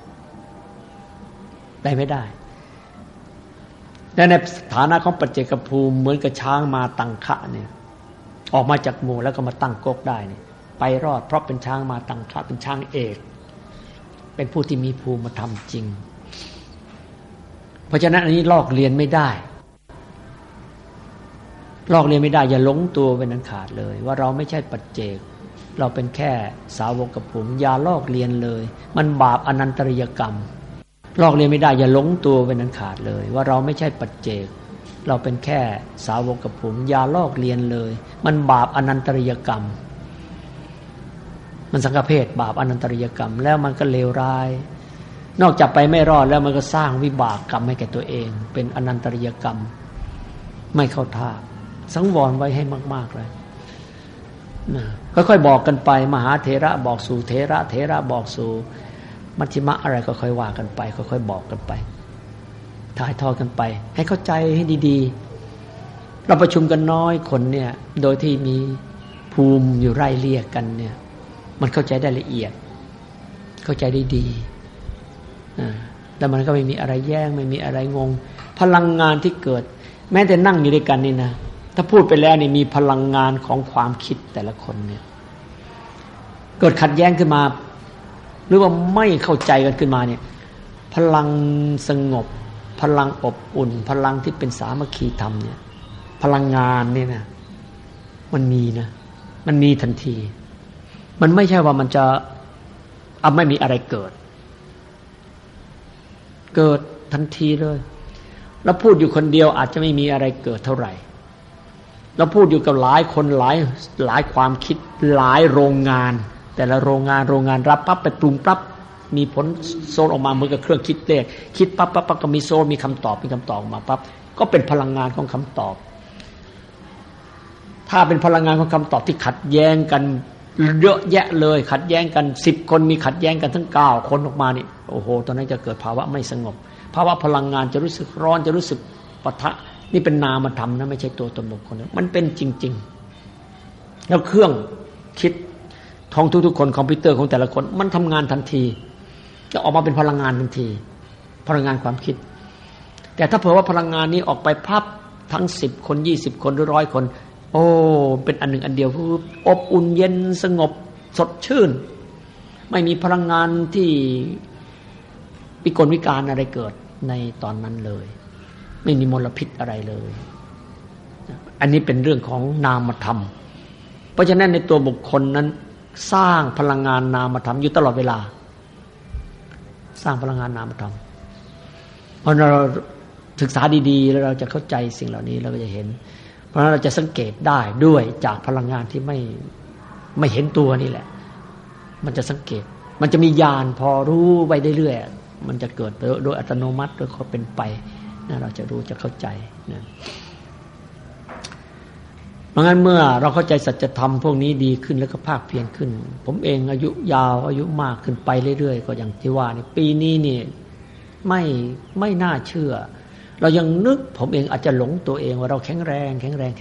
Speaker 2: และในฐานะของปัจเจกภูมิเหมือนกับช้างมาตังคะเนี่ยออกมาจากหมู่แล้วก็มาตั้งก๊กได้เนี่ยไปรอดเพราะเป็นช้างมาตังคะเป็นช้างเอกเป็นผู้ที่มีภูมิธรรมจริงเพราะฉะนั้นอันนี้ลอกเลียนไม่ได้อย่าหลงตัวเป็นอันขาดเลยว่าเราไม่ใช่ปัจเจกเราเป็นแค่สาวกภูมิอย่าลอกเลียนเลยมันบาปอนันตริยกรรมลอกเลียนไม่ได้อย่าหลงตัวเป็นอันขาดเลยว่าเราไม่ใช่ปัจเจกเราเป็นแค่สาวกภูมิอย่าลอกเลียนเลยมันบาปอนันตริยกรรมมันสังฆเพศบาปอนันตริยกรรมแล้วมันก็เลวร้ายนอกจากไปไม่รอดแล้วมันก็สร้างวิบากกรรมให้แก่ตัวเองเป็นอนันตริยกรรมไม่เข้าท่าสังวรไว้ให้มากๆเลยนะค่อยๆบอกกันไปมหาเถระบอกสู่เถระบอกสู่มัชฌิมะอะไรก็ค่อยว่ากันไปค่อยๆบอกกันไปถ่ายทอดกันไปให้เข้าใจให้ดีๆเราประชุมกันน้อยคนเนี่ยโดยที่มีภูมิอยู่ไร่เรียกกันเนี่ยมันเข้าใจได้ละเอียดเข้าใจได้ดีแล้วมันก็ไม่มีอะไรแย้งไม่มีอะไรงงพลังงานที่เกิดแม้แต่นั่งอยู่ด้วยกันนี่นะถ้าพูดไปแล้วนี่มีพลังงานของความคิดแต่ละคนเนี่ยเกิดขัดแย้งขึ้นมาหรือว่าไม่เข้าใจกันขึ้นมาเนี่ยพลังสงบพลังอบอุ่นพลังที่เป็นสามัคคีธรรมเนี่ยพลังงานนี่นะมันมีนะมันมีทันทีมันไม่ใช่ว่ามันจะไม่มีอะไรเกิดทันทีเลยแล้วพูดอยู่คนเดียวอาจจะไม่มีอะไรเกิดเท่าไหร่แล้วพูดอยู่กับหลายคนหลายความคิดหลายโรงงานแต่ละโรงงานรับปั๊บไปปรุงปั๊บมีผลโซนออกมาเหมือนกับเครื่องคิดเลขคิดปั๊บก็มีโซนมีคำตอบออกมาปั๊บก็เป็นพลังงานของคำตอบถ้าเป็นพลังงานของคำตอบที่ขัดแย้งกันเยอะแยะเลยขัดแย้งกัน10คนมีขัดแย้งกันทั้ง9คนออกมานี่โอ้โหตอนนั้นจะเกิดภาวะไม่สงบภาวะพลังงานจะรู้สึกร้อนจะรู้สึกปะทะนี่เป็นนามธรรมนะไม่ใช่ตัวตนบุคคลมันเป็นจริงๆแล้วเครื่องคิดของทุกๆคนคอมพิวเตอร์ของแต่ละคนมันทำงานทันทีจะออกมาเป็นพลังงานทันทีพลังงานความคิดแต่ถ้าเผื่อว่าพลังงานนี้ออกไปพับทั้ง10คน20คนหรือ100คนโอ้เป็นอันหนึ่งอันเดียวอบอุ่นเย็นสงบสดชื่นไม่มีพลังงานที่วิกลวิการอะไรเกิดในตอนนั้นเลยไม่มีมลพิษอะไรเลยอันนี้เป็นเรื่องของนามธรรมเพราะฉะนั้นในตัวบุคคลนั้นสร้างพลังงานนามธรรมอยู่ตลอดเวลาสร้างพลังงานนามธรรมเพราะเราศึกษาดีๆแล้วเราจะเข้าใจสิ่งเหล่านี้เราก็จะเห็นเพราะฉะนั้นเราจะสังเกตได้ด้วยจากพลังงานที่ไม่เห็นตัวนี่แหละมันจะสังเกตมันจะมีญาณพอรู้ไปเรื่อยๆมันจะเกิดโดยอัตโนมัติโดยความเป็นไปนะเราจะรู้จะเข้าใจนะเพราะงั้นเมื่อเราเข้าใจสัจธรรมพวกนี้ดีขึ้นแล้วก็ภาคเพียรขึ้นผมเองอายุยาวอายุมากขึ้นไปเรื่อยๆก็อย่างที่ว่านี่ปีนี้นี่ไม่น่าเชื่อเรายังนึกผมเองอาจจะหลงตัวเองว่าเราแข็งแรง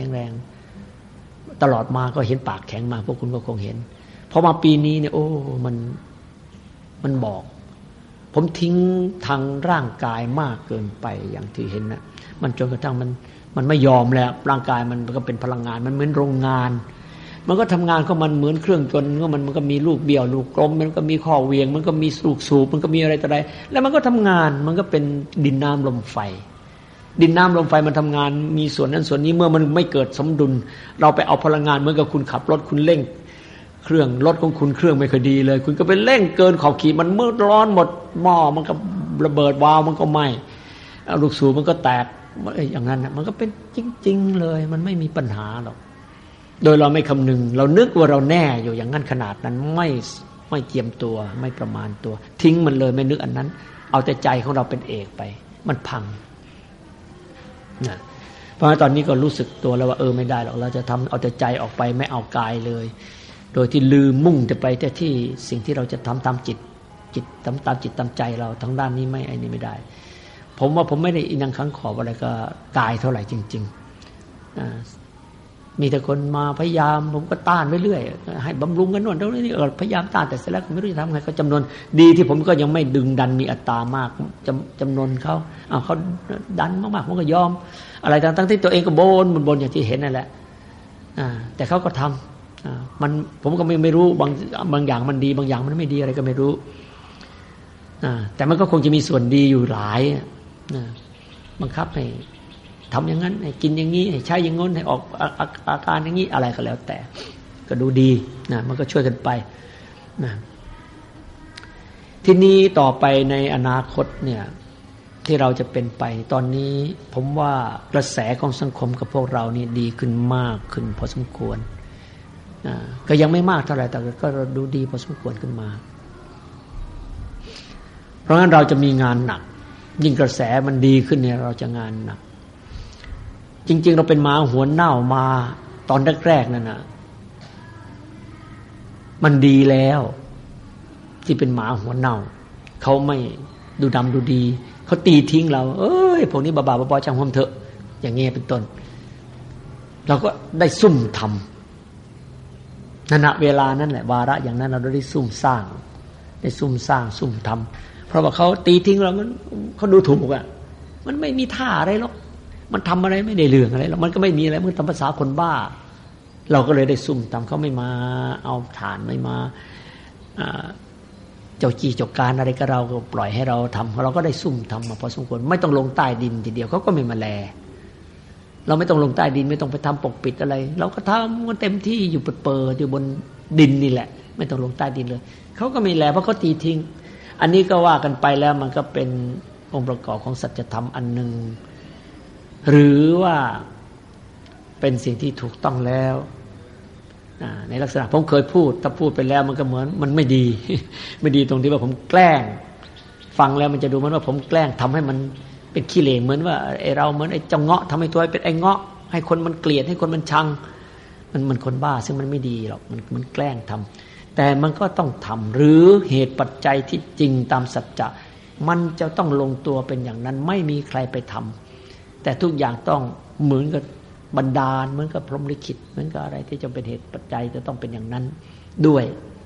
Speaker 2: ตลอดมาก็เห็นปากแข็งมาพวกคุณก็คงเห็นพอมาปีนี้เนี่ยโอ้มันบอกผมทิ้งทางร่างกายมากเกินไปอย่างที่เห็นนะมันจนกระทั่งมันไม่ยอมแล้วร่างกายมันก็เป็นพลังงานมันเหมือนโรงงานมันก็ทำงานของมันเหมือนเครื่องยนต์ก็มันก็มีลูกเบี้ยวลูกกลมมันก็มีข้อเวียงมันก็มีลูกสูบมันก็มีอะไรต่ออะไรแล้วมันก็ทำงานมันก็เป็นดินน้ำลมไฟดินน้ำลมไฟมันทำงานมีส่วนนั้นส่วนนี้เมื่อมันไม่เกิดสมดุลเราไปเอาพลังงานเหมือนกับคุณขับรถคุณเร่งเครื่องรถของคุณเครื่องไม่ค่อยดีเลยคุณก็ไปเร่งเกินขอบขีดมันมืดร้อนหมดหม้อมันก็ระเบิดวาล์วมันก็ไหม้ลูกสูบมันก็แตกอย่างนั้นมันก็เป็นจริงๆเลยมันไม่มีปัญหาหรอกโดยเราไม่คำนึงเรานึกว่าเราแน่อยู่อย่างนั้นขนาดนั้นไม่เจียมตัวไม่ประมาณตัวทิ้งมันเลยไม่นึกอันนั้นเอาแต่ใจของเราเป็นเอกไปมันพังนะเพราะตอนนี้ก็รู้สึกตัวแล้วว่าไม่ได้หรอกเราจะทำเอาแต่ใจออกไปไม่เอากายเลยโดยที่ลืมมุ่งจะไปแต่ที่สิ่งที่เราจะทำตามจิตตามจิตตามใจเราทั้งด้านนี้ไม่ไอ้นี่ไม่ได้ผมว่าผมไม่ได้อินังขังขอบอะไรก็กายเท่าไหร่จริงๆมีแต่คนมาพยายามผมก็ต้านไปเรื่อยให้บำรุงกันโน่นตรงนี้พยายามต้านแต่เสร็จแล้วไม่รู้จะทำไงก็จำนวนดีที่ผมก็ยังไม่ดึงดันมีอัตตามากจำนวนเขาดันมากๆผมก็ยอมอะไรทั้งที่ตัวเองก็บนอย่างที่เห็นนั่นแหละแต่เขาก็ทำมันผมก็ไม่รู้บางอย่างมันดีบางอย่างมันไม่ดีอะไรก็ไม่รู้แต่มันก็คงจะมีส่วนดีอยู่หลายบังคับให้ทำอย่างนั้นให้กินอย่างนี้ให้ใช้อย่างง้นให้ออกอาการอย่างนี้อะไรก็แล้วแต่ก็ดูดีนะมันก็ช่วยกันไปนะทีนี้ต่อไปในอนาคตเนี่ยที่เราจะเป็นไปตอนนี้ผมว่ากระแสของสังคมกับพวกเรานี่ดีขึ้นมากขึ้นพอสมควรก็ยังไม่มากเท่าไหร่แต่ก็ดูดีพอสมควรขึ้นมาเพราะงั้นเราจะมีงานหนักยิ่งกระแสมันดีขึ้นเนี่ยเราจะงานหนักจริงๆเราเป็นหมาหัวเน่ามาตอนแรกๆนั่นนะมันดีแล้วที่เป็นหมาหัวเน่าเขาไม่ดูดำดูดีเขาตีทิ้งเราพวกนี้บ้าๆบอๆช่างหัวเถอะอย่างเงี้ยเป็นต้นเราก็ได้ซุ่มทำนั่นแหละเวลานั้นแหละวาระอย่างนั้นเราได้ซุ่มสร้างได้ซุ่มสร้างซุ่มทเพราะว่าเขาตีทิ้งเรามันเขาดูถูกอ่ะมันไม่มีท่าอะไรหรอกมันทำอะไรไม่ได้เรื่องอะไรหรอกมันก็ไม่มีอะไรมันทำภาษาคนบ้าเราก็เลยได้ซุ่มตามเขาไม่มาเอาฐานไม่มาเจ้าจี้เจ้าการอะไรก็เราก็ปล่อยให้เราทำเราก็ได้ซุ่มทำมาพอสมควรไม่ต้องลงใต้ดินทีเดียวเขาก็ไม่มาแลเราไม่ต้องลงใต้ดินไม่ต้องไปทำปกปิดอะไรเราก็ทำกันเต็มที่อยู่เปิดอยู่บนดินนี่แหละไม่ต้องลงใต้ดินเลยเขาก็ไม่แลเพราะเขาตีทิ้งอันนี้ก็ว่ากันไปแล้วมันก็เป็นองค์ประกอบของสัจธรรมอันหนึ่งหรือว่าเป็นสิ่งที่ถูกต้องแล้วในลักษณะผมเคยพูดถ้าพูดไปแล้วมันก็เหมือนมันไม่ดี ไม่ดีตรงที่ว่าผมแกล้งฟังแล้วมันจะดูเหมือนว่าผมแกล้งทำให้มันเป็นขี้เหร่เหมือนว่าไอ้เราเหมือนไอ้เจ้าเงาะทำให้ตัวเป็นไอ้เงาะให้คนมันเกลียดให้คนมันชังมันคนบ้าซึ่งมันไม่ดีหรอกมันแกล้งทำแต่มันก็ต้องทำหรือเหตุปัจจัยที่จริงตามสัจจะมันจะต้องลงตัวเป็นอย่างนั้นไม่มีใครไปทำแต่ทุกอย่างต้องเหมือนกับบันดาลเหมือนกับพรหมลิขิตเหมือนกับอะไรที่จะเป็นเหตุปัจจัยจะต้องเป็นอย่างนั้นด้วย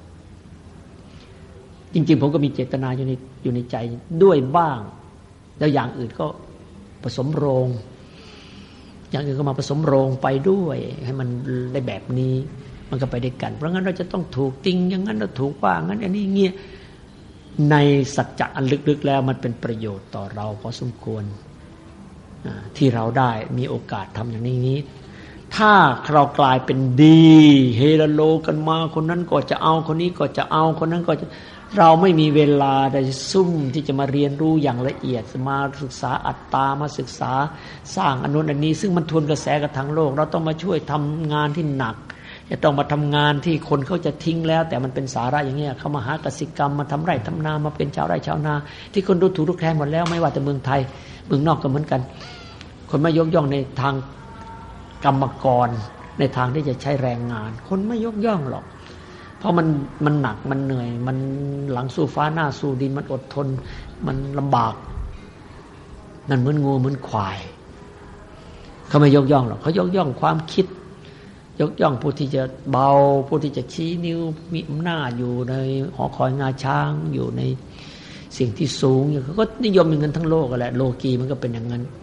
Speaker 2: จริงๆผมก็มีเจตนาอยู่ในใจด้วยบ้างแล้วอย่างอื่นก็ผสมโรงอย่างอื่นก็มาผสมโรงไปด้วยให้มันได้แบบนี้มันก็ไปด้วยกันเพราะงั้นเราจะต้องถูกติงอย่างนั้นเราถูกว่างั้นอันนี้เงี้ยในสัจจะอันลึกๆแล้วมันเป็นประโยชน์ต่อเราพอสมควรที่เราได้มีโอกาสทำอย่างนี้ถ้าเรากลายเป็นดีเฮโลกันมาคนนั้นก็จะเอาคนนี้ก็จะเอาคนนั้นก็จะเราไม่มีเวลาได้ซุ่มที่จะมาเรียนรู้อย่างละเอียดมาศึกษาอัตตามาศึกษาสร้างอนุนอันนี้ซึ่งมันทวนกระแสกับทั้งโลกเราต้องมาช่วยทำงานที่หนักจะต้องมาทำงานที่คนเขาจะทิ้งแล้วแต่มันเป็นสาระอย่างเงี้ยเขามาหากสิกรรมมาทำไร่ทำนามาเป็นชาวไร่ชาวนาที่คนดูถูกทุกแคลนหมดแล้วไม่ว่าแต่เมืองไทยเมืองนอกก็เหมือนกันคนไม่ยกย่องในทางกรรมกรในทางที่จะใช้แรงงานคนไม่ยกย่องหรอกเพราะมันหนักมันเหนื่อยมันหลังสู้ฟ้าหน้าสู้ดินมันอดทนมันลำบากนั่นเหมือนงูเหมือนควายเขาไม่ยกย่องหรอกเขายกย่องความคิดยกย่องผู้ที่จะเบาผู้ที่จะชี้นิ้วมีอำนาจอยู่ในหอคอยงาช้างอยู่ในสิ่งที่สูงอย่างเขาก็นิยมอย่างนั้นทั้งโลกแหละโลกีมันก็เป็นอย่างนั้น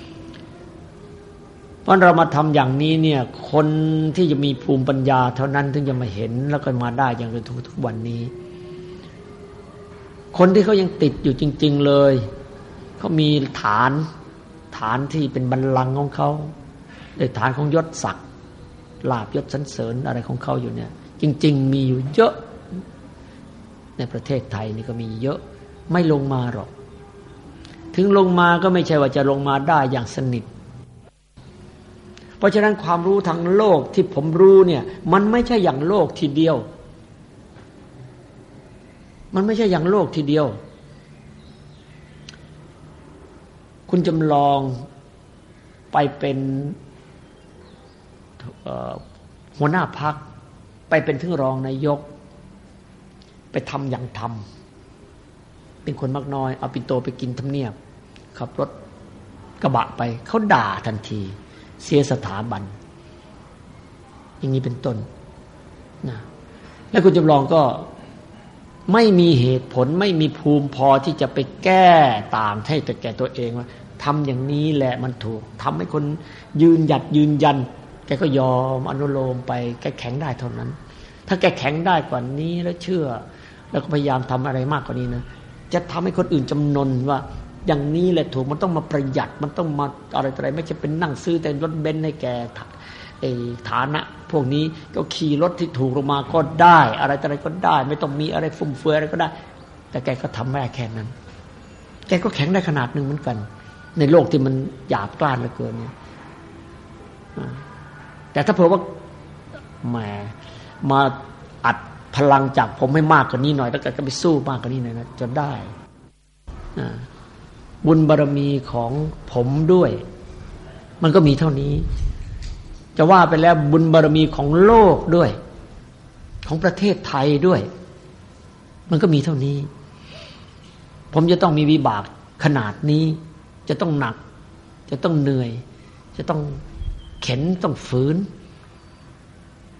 Speaker 2: เพราะเรามาทำอย่างนี้เนี่ยคนที่จะมีภูมิปัญญาเท่านั้นถึงจะมาเห็นแล้วก็มาได้อย่างทุกวันนี้คนที่เขายังติดอยู่จริงๆเลยเขามีฐานที่เป็นบัลลังก์ของเขาโดยฐานของยศศักดิ์ลาภยศสรรเสริญอะไรของเขาอยู่เนี่ยจริงๆมีอยู่เยอะในประเทศไทยนี่ก็มีเยอะไม่ลงมาหรอกถึงลงมาก็ไม่ใช่ว่าจะลงมาได้อย่างสนิทเพราะฉะนั้นความรู้ทางโลกที่ผมรู้เนี่ยมันไม่ใช่อย่างโลกทีเดียวมันไม่ใช่อย่างโลกทีเดียวคุณจำลองไปเป็นหัวหน้าพรรคไปเป็นถึงรองนายกไปทำอย่างทำเป็นคนมากน้อยเอาปิ่นโตไปกินทำเนียบขับรถกระบะไปเขาด่าทันทีเสียสถาบันอย่างนี้เป็นต้นนะแล้วคุณจำลองก็ไม่มีเหตุผลไม่มีภูมิพอที่จะไปแก้ต่างให้แต่แก่ตัวเองว่าทำอย่างนี้แหละมันถูกทำให้คนยืนยันแกก็ยอมอนุโลมไปแกแข็งได้เท่านั้นถ้าแกแข็งได้กว่านี้แล้วเชื่อแล้วก็พยายามทำอะไรมากกว่านี้นะจะทำให้คนอื่นจำนนว่าอย่างนี้แหละถูกมันต้องมาประหยัดมันต้องมาอะไรไม่ใช่เป็นนั่งซื้อแต่รถเบนซ์ให้แกฐานะพวกนี้ก็ขี่รถที่ถูกลงมาก็ได้อะไรก็ได้ไม่ต้องมีอะไรฟุ่มเฟือยอะไรก็ได้แต่แกก็ทำไม่ได้แค่นั้นแกก็แข็งได้ขนาดนึงเหมือนกันในโลกที่มันหยาบกร้านเหลือเกินเนี่ยแต่ถ้าเผื่อว่าแหมมาอัดพลังจากผมให้มากกว่านี้หน่อยแล้วก็ไปสู้มากกว่านี้หน่อยนะจะได้บุญบารมีของผมด้วยมันก็มีเท่านี้จะว่าไปแล้วบุญบารมีของโลกด้วยของประเทศไทยด้วยมันก็มีเท่านี้ผมจะต้องมีวิบากขนาดนี้จะต้องหนักจะต้องเหนื่อยจะต้องเข็นต้องฝืน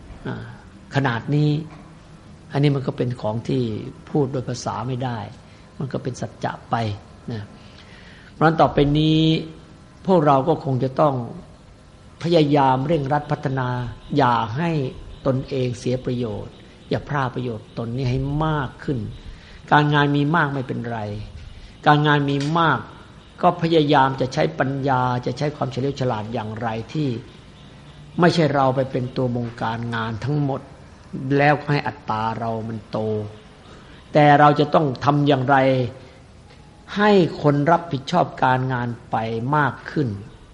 Speaker 2: ขนาดนี้อันนี้มันก็เป็นของที่พูดโดยภาษาไม่ได้มันก็เป็นสัจจะไปนะเพราะฉะนั้นต่อไปนี้พวกเราก็คงจะต้องพยายามเร่งรัดพัฒนาอย่าให้ตนเองเสียประโยชน์อย่าพลาดประโยชน์ตนนี้ให้มากขึ้นการงานมีมากไม่เป็นไรการงานมีมากก็พยายามจะใช้ปัญญาจะใช้ความเฉลียวฉลาดอย่างไรที่ไม่ใช่เราไปเป็นตัวบงการงานทั้งหมดแล้วให้อัตตาเรามันโตแต่เราจะต้องทำอย่างไรให้คนรับผิดชอบการงานไปมากขึ้น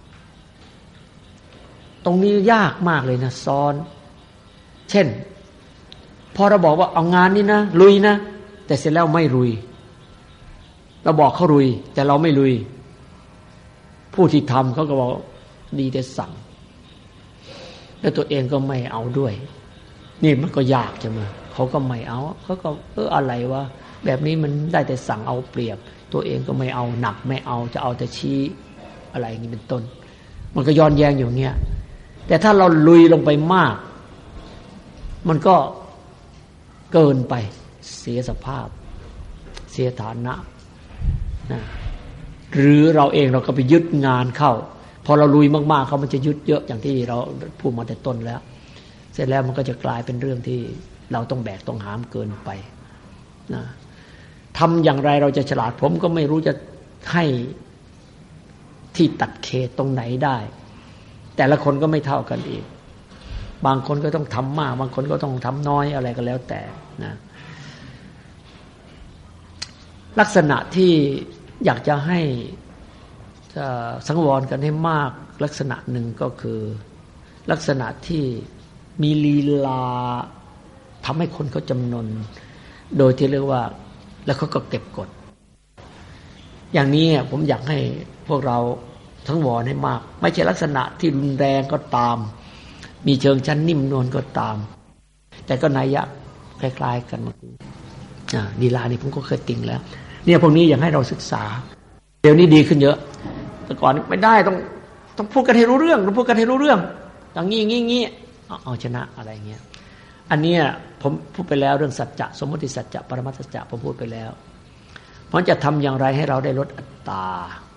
Speaker 2: ตรงนี้ยากมากเลยนะซ้อนเช่นพอเราบอกว่าเอางานนี้นะลุยนะแต่เสร็จแล้วไม่ลุยเราบอกเขาลุยแต่เราไม่ลุยผู้ที่ทำเขาก็บอกดีแต่สั่งแล้วตัวเองก็ไม่เอาด้วยนี่มันก็ยากใช่ไหมเขาก็ไม่เอาเขาก็อะไรวะแบบนี้มันได้แต่สั่งเอาเปรียบตัวเองก็ไม่เอาหนักไม่เอาจะเอาแต่ชี้อะไรอย่างนี้เป็นต้นมันก็ย้อนแย้งอยู่เงี้ยแต่ถ้าเราลุยลงไปมากมันก็เกินไปเสียสภาพเสียฐานะนะหรือเราเองเราก็ไปยึดงานเข้าพอเราลุยมากๆเขามันจะยึดเยอะอย่างที่เราพูดมาแต่ต้นแล้วเสร็จแล้วมันก็จะกลายเป็นเรื่องที่เราต้องแบกต้องหามเกินไปนะทำอย่างไรเราจะฉลาดผมก็ไม่รู้จะให้ที่ตัดเขตตรงไหนได้แต่ละคนก็ไม่เท่ากันอีกบางคนก็ต้องทำมากบางคนก็ต้องทำน้อยอะไรก็แล้วแต่นะลักษณะที่อยากจะให้สังวรกันให้มากลักษณะหนึ่งก็คือลักษณะที่มีลีลาทำให้คนเขาจำนนโดยที่เรียกว่าแล้วเขาก็เก็บกดอย่างนี้ผมอยากให้พวกเราทั้งวรให้มากไม่ใช่ลักษณะที่รุนแรงก็ตามมีเชิงชั้นนิ่มนวลก็ตามแต่ก็นัยยะคล้ายๆกันลีลานี่ผมก็เคยติ่งแล้วเนี่ยพวกนี้อยากให้เราศึกษาเดี๋ยวนี้ดีขึ้นเยอะแต่ก่อนไม่ได้ต้องพูดกันให้รู้เรื่องต้องพูดกันให้รู้เรื่องอย่างงี้เอาชนะอะไรเงี้ยอันเนี้ยผมพูดไปแล้วเรื่องสัจจะสมมติสัจจะปรมัตถสัจจะผมพูดไปแล้วเพราะจะทำอย่างไรให้เราได้ลดอัตตา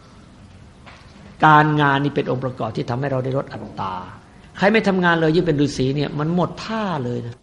Speaker 2: การงานนี่เป็นองค์ประกอบที่ทำให้เราได้ลดอัตตาใครไม่ทำงานเลยยิ่งเป็นฤาษีเนี่ยมันหมดท่าเลยนะ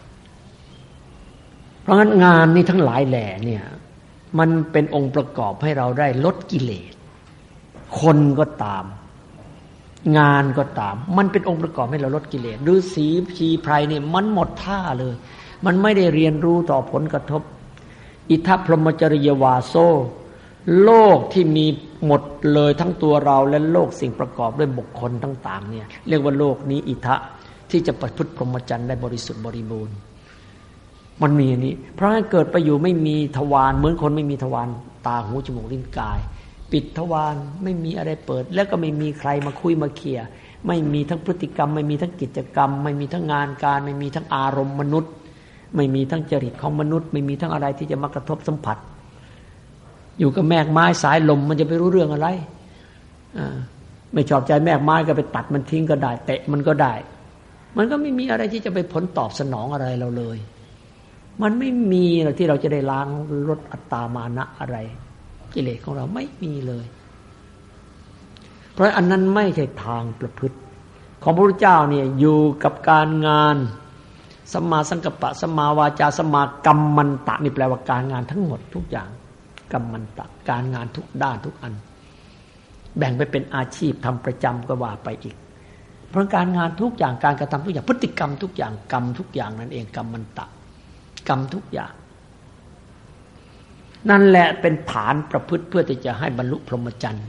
Speaker 2: เพราะงั้นงานนี่ทั้งหลายแหล่เนี่ยมันเป็นองค์ประกอบให้เราได้ลดกิเลสคนก็ตามงานก็ตามมันเป็นองค์ประกอบให้เราลดกิเลสฤาษีชีไพรเนี่ยมันหมดท่าเลยมันไม่ได้เรียนรู้ต่อผลกระทบอิทัพพรหมจริยวาโซโลกที่มีหมดเลยทั้งตัวเราและโลกสิ่งประกอบด้วยบุคคลต่างๆเนี่ยเรียกว่าโลกนี้อิทะที่จะประพฤติพรหมจรรย์ได้บริสุทธิ์บริบูรณ์มันมีอันนี้เพราะงั้นเกิดไปอยู่ไม่มีทวารเหมือนคนไม่มีทวารตาหูจมูกลิ้นกายปิดทวารไม่มีอะไรเปิดแล้วก็ไม่มีใครมาคุยมาเคลียร์ไม่มีทั้งพฤติกรรมไม่มีทั้งกิจกรรมไม่มีทั้งงานการไม่มีทั้งอารมณ์มนุษย์ไม่มีทั้งจริตของมนุษย์ไม่มีทั้งอะไรที่จะมากระทบสัมผัสอยู่กับแมกไม้สายลมมันจะไปรู้เรื่องอะไรไม่ชอบใจแมกไม้ก็ไปตัดมันทิ้งก็ได้เตะมันก็ได้มันก็ไม่มีอะไรที่จะไปผลตอบสนองอะไรเราเลยมันไม่มีที่เราจะได้ล้างลดอัตตามานะอะไรกิเลสของเราไม่มีเลยเพราะอันนั้นไม่ใช่ทางประพฤติของพระพุทธเจ้าเนี่ยอยู่กับการงานสัมมาสังกัปปะสัมมาวาจาสัมมากัมมันตะนี่แปลว่าการงานทั้งหมดทุกอย่างกัมมันตะการงานทุกด้านทุกอันแบ่งไปเป็นอาชีพทำประจำก็ว่าไปอีกเพราะการงานทุกอย่างการกระทำทุกอย่างพฤติกรรมทุกอย่างกรรมทุกอย่างนั่นเองกัมมันตะกรรมทุกอย่างนั่นแหละเป็นฐานประพฤติเพื่อที่จะให้บรรลุพรหมจรรย์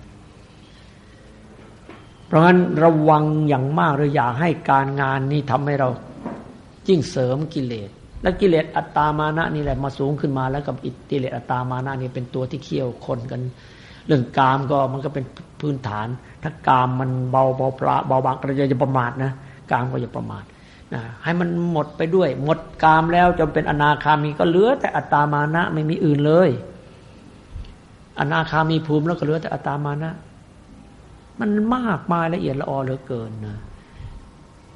Speaker 2: เพราะฉะนั้นระวังอย่างมากเลยอย่าให้การงานนี้ทำให้เรายิ่งเสริมกิเลสและกิเลสอัตตามานะนี่แหละมาสูงขึ้นมาแล้วกับกิเลสอัตตามานะนี่เป็นตัวที่เคี่ยวคนกันเรื่องกามก็มันก็เป็นพื้นฐานถ้ากามมันเบาบางเราจะประมาทนะกามก็อย่าประมาทนะให้มันหมดไปด้วยหมดกามแล้วจนเป็นอนาคามีก็เหลือแต่อัตตามานะไม่มีอื่นเลยอนาคามีภูมิแล้วก็เหลือแต่อัตตามานะมันมากมายละเอียดละออเหลือเกินนะ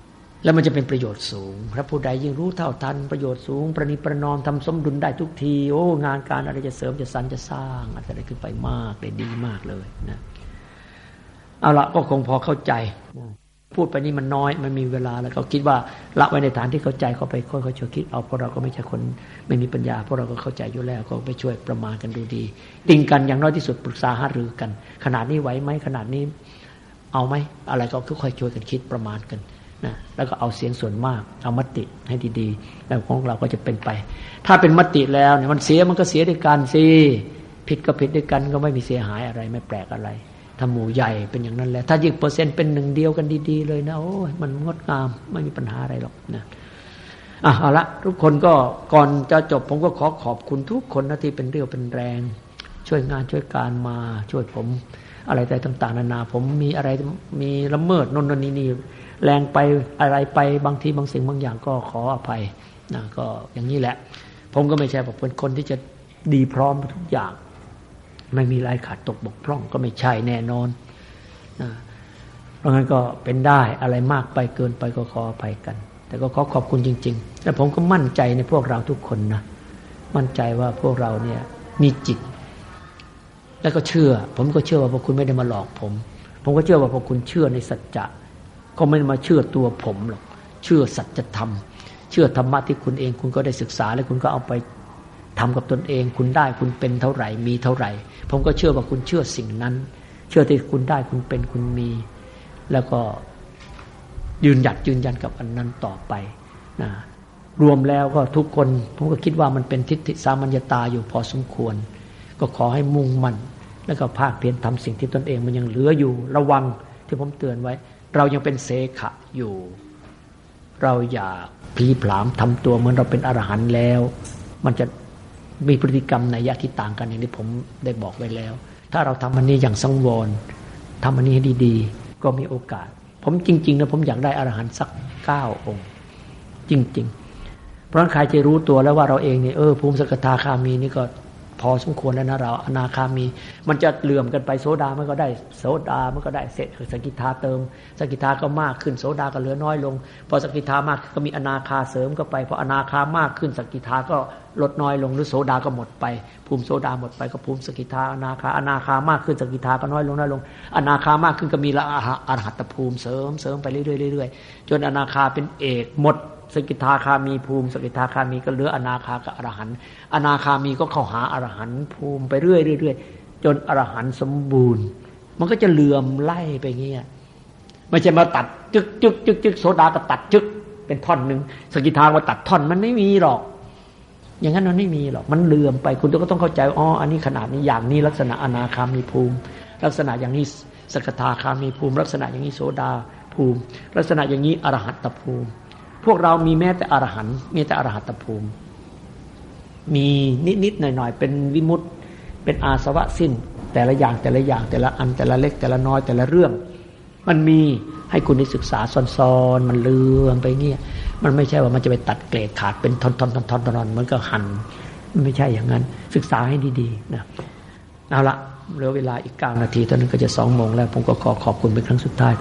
Speaker 2: แล้วมันจะเป็นประโยชน์สูงพระผู้ใดยิ่งรู้เท่าทันประโยชน์สูงประนีประนอมทำสมดุลได้ทุกทีโอ้งานการอะไรจะเสริมจะสรรจะสร้างอะไรขึ้นไปมากเลยดีมากเลยนะเอาละก็คงพอเข้าใจพูดไปนี่มันน้อยมันมีเวลาแล้วก็คิดว่าละไว้ในฐานที่เข้าใจเขาไปค่อยๆช่วยคิดเอาเพราะเราก็ไม่ใช่คนไม่มีปัญญาเพราะเราก็เข้าใจอยู่แล้วก็ไปช่วยประมาณกันดูดีติงกันอย่างน้อยที่สุดปรึกษาหารือกันขนาดนี้ไหวไหมขนาดนี้เอาไหมอะไรก็ค่อยๆช่วยกันคิดประมาณกันนะแล้วก็เอาเสียงส่วนมากเอามติให้ดีๆแล้วของเราก็จะเป็นไปถ้าเป็นมติแล้วเนี่ยมันเสียมันก็เสียด้วยกันสิผิดก็ผิดด้วยกันก็ไม่มีเสียหายอะไรไม่แปลกอะไรถ้าหมู่ใหญ่เป็นอย่างนั้นแหละถ้ายิ่งเปอร์เซ็นต์เป็นหนึ่งเดียวกันดีๆเลยนะโอ้ยมันงดงามไม่มีปัญหาอะไรหรอกนะเอาละทุกคนก็ก่อนจะจบผมก็ขอบคุณทุกคนนะที่เป็นเรี่ยวเป็นแรงช่วยงานช่วยการมาช่วยผมอะไรต่างๆนานาผมมีอะไรมีละเมิดนนนี่แรงไปอะไรไปบางทีบางสิ่งบางอย่างก็ขออภัยนะก็อย่างนี้แหละผมก็ไม่ใช่ว่าเป็นคนที่จะดีพร้อมทุกอย่างไม่มีอะไรขาดตกบกพร่องก็ไม่ใช่แน่นอนนะเพราะงั้นก็เป็นได้อะไรมากไปเกินไปก็ขออภัยกันแต่ก็ขอบคุณจริงๆและผมก็มั่นใจในพวกเราทุกคนนะมั่นใจว่าพวกเราเนี่ยมีจิตแล้วก็เชื่อผมก็เชื่อว่าพวกคุณไม่ได้มาหลอกผมก็เชื่อว่าพวกคุณเชื่อในสัจจะก็ไม่มาเชื่อตัวผมหรอกเชื่อสัจธรรมเชื่อธรรมะที่คุณเองคุณก็ได้ศึกษาแล้วคุณก็เอาไปทำกับตนเองคุณได้คุณเป็นเท่าไหร่มีเท่าไหร่ผมก็เชื่อว่าคุณเชื่อสิ่งนั้นเชื่อที่คุณได้คุณเป็นคุณมีแล้วก็ยืนยันกับอันนั้นต่อไปนะรวมแล้วก็ทุกคนผมก็คิดว่ามันเป็นทิฏฐิสามัญญตาอยู่พอสมควรก็ขอให้มุ่งมั่นแล้วก็ภาคเพียรทำสิ่งที่ตนเองมันยังเหลืออยู่ระวังที่ผมเตือนไว้เรายังเป็นเสขะอยู่เราอย่าพลีผลามทำตัวเหมือนเราเป็นอรหันต์แล้วมันจะมีพฤติกรรมนัยยะที่ต่างกันอย่างที่ผมได้บอกไว้แล้วถ้าเราทำอันนี้อย่างสังวรทำอันนี้ให้ดีๆก็มีโอกาสผมจริงๆนะผมอยากได้อรหันต์สัก9 องค์จริงๆเพราะใครจะรู้ตัวแล้วว่าเราเองเนี่ยภูมิสกทาคามีนี่ก็พอสมควรแล้วนะเราอนาคามีมันจะเหลื่อมกันไปโสดามันก็ได้โสดามันก็ได้เสร็จสกิทาเติมสกิทาก็มากขึ้นโสดาก็เหลือน้อยลงพอสกิทามากก็มีอนาคาเสริมก็ไปพออนาคามากขึ้นสกิทาก็ลดน้อยลงหรือโสดาก็หมดไปภูมิโสดาหมดไปก็ภูมิสกิทาอนาคามากขึ้นสกิทาก็น้อยลงอนาคามากขึ้นก็มีละอรหัตภูมิเสริมไปเรื่อยๆจนอนาคาเป็นเอกหมดสกิทาคามีภูมิสกิทาคามีก็เหลืออนาคากับอรหันต์อนาคามีก็เข้าหาอรหันต์ภูมิไปเรื่อยๆจนอรหันต์สมบูรณ์มันก็จะเหลื่อมไล่ไปเงี้ยไม่ใช่มาตัดจึกโสดาก็ตัดจึกเป็นท่อนนึงสกิทามาตัดท่อนมันไม่มีหรอกอย่างนั้นมันไม่มีหรอกมันเหลื่อมไปคุณก็ต้องเข้าใจอันนี้ขนาดนี้อย่างนี้ลักษณะอนาคามีภูมิลักษณะอย่างนี้สกิทาคามีภูมิลักษณะอย่างนี้โสดาภูมิลักษณะอย่างนี้อรหัตตภูมิพวกเรามีแม้แต่อรหันต์มีแต่อรหัตภูมิมีนิดๆหน่อยๆเป็นวิมุตติเป็นอาสวะสิ้นแต่ละอย่างแต่ละอันแต่ละเล็กแต่ละน้อยแต่ละเรื่องมันมีให้คุณได้ศึกษาซ้อนๆมันเลื่อมไปเงี้ยมันไม่ใช่ว่ามันจะไปตัดเกรดขาดเป็นท่อนๆมันก็หั่นไม่ใช่อย่างนั้นศึกษาให้ดีๆนะเอาละเหลือเวลาอีก9 นาทีตอนนั้นก็จะ2 โมงแล้วผมก็ขอบคุณเป็นครั้งสุดท้าย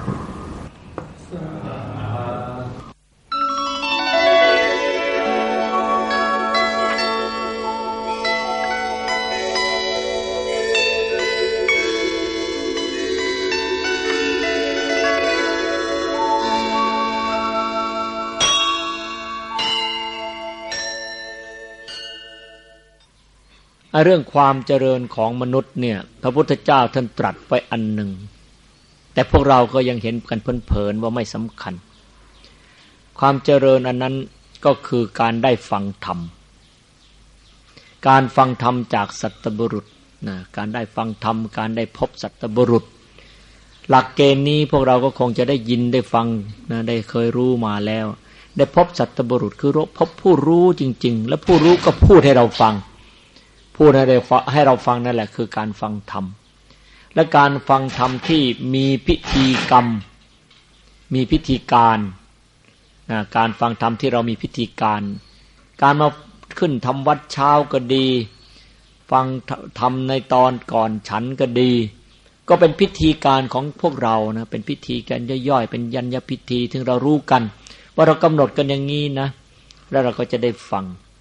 Speaker 2: เรื่องความเจริญของมนุษย์เนี่ยพระพุทธเจ้าท่านตรัสไว้อันหนึ่งแต่พวกเราก็ยังเห็นกันเพลินๆว่าไม่สำคัญความเจริญอันนั้นก็คือการได้ฟังธรรมการฟังธรรมจากสัตบุรุษนะการได้ฟังธรรมการได้พบสัตบุรุษหลักเกณฑ์นี้พวกเราก็คงจะได้ยินได้ฟังนะได้เคยรู้มาแล้วได้พบสัตบุรุษคือพบผู้รู้จริงๆและผู้รู้ก็พูดให้เราฟังพูดให้เราฟังนั่นแหละคือการฟังธรรมและการฟังธรรมที่มีพิธีกรรมมีพิธีการการฟังธรรมที่เรามีพิธีการการมาขึ้นทำวัดเช้าก็ดีฟังธรรมในตอนก่อนฉันก็ดีก็เป็นพิธีการของพวกเรานะเป็นพิธีการย่อยๆเป็นยัญญพิธีที่เรารู้กันว่าเรากำหนดกันอย่างนี้นะแล้วเราก็จะได้ฟัง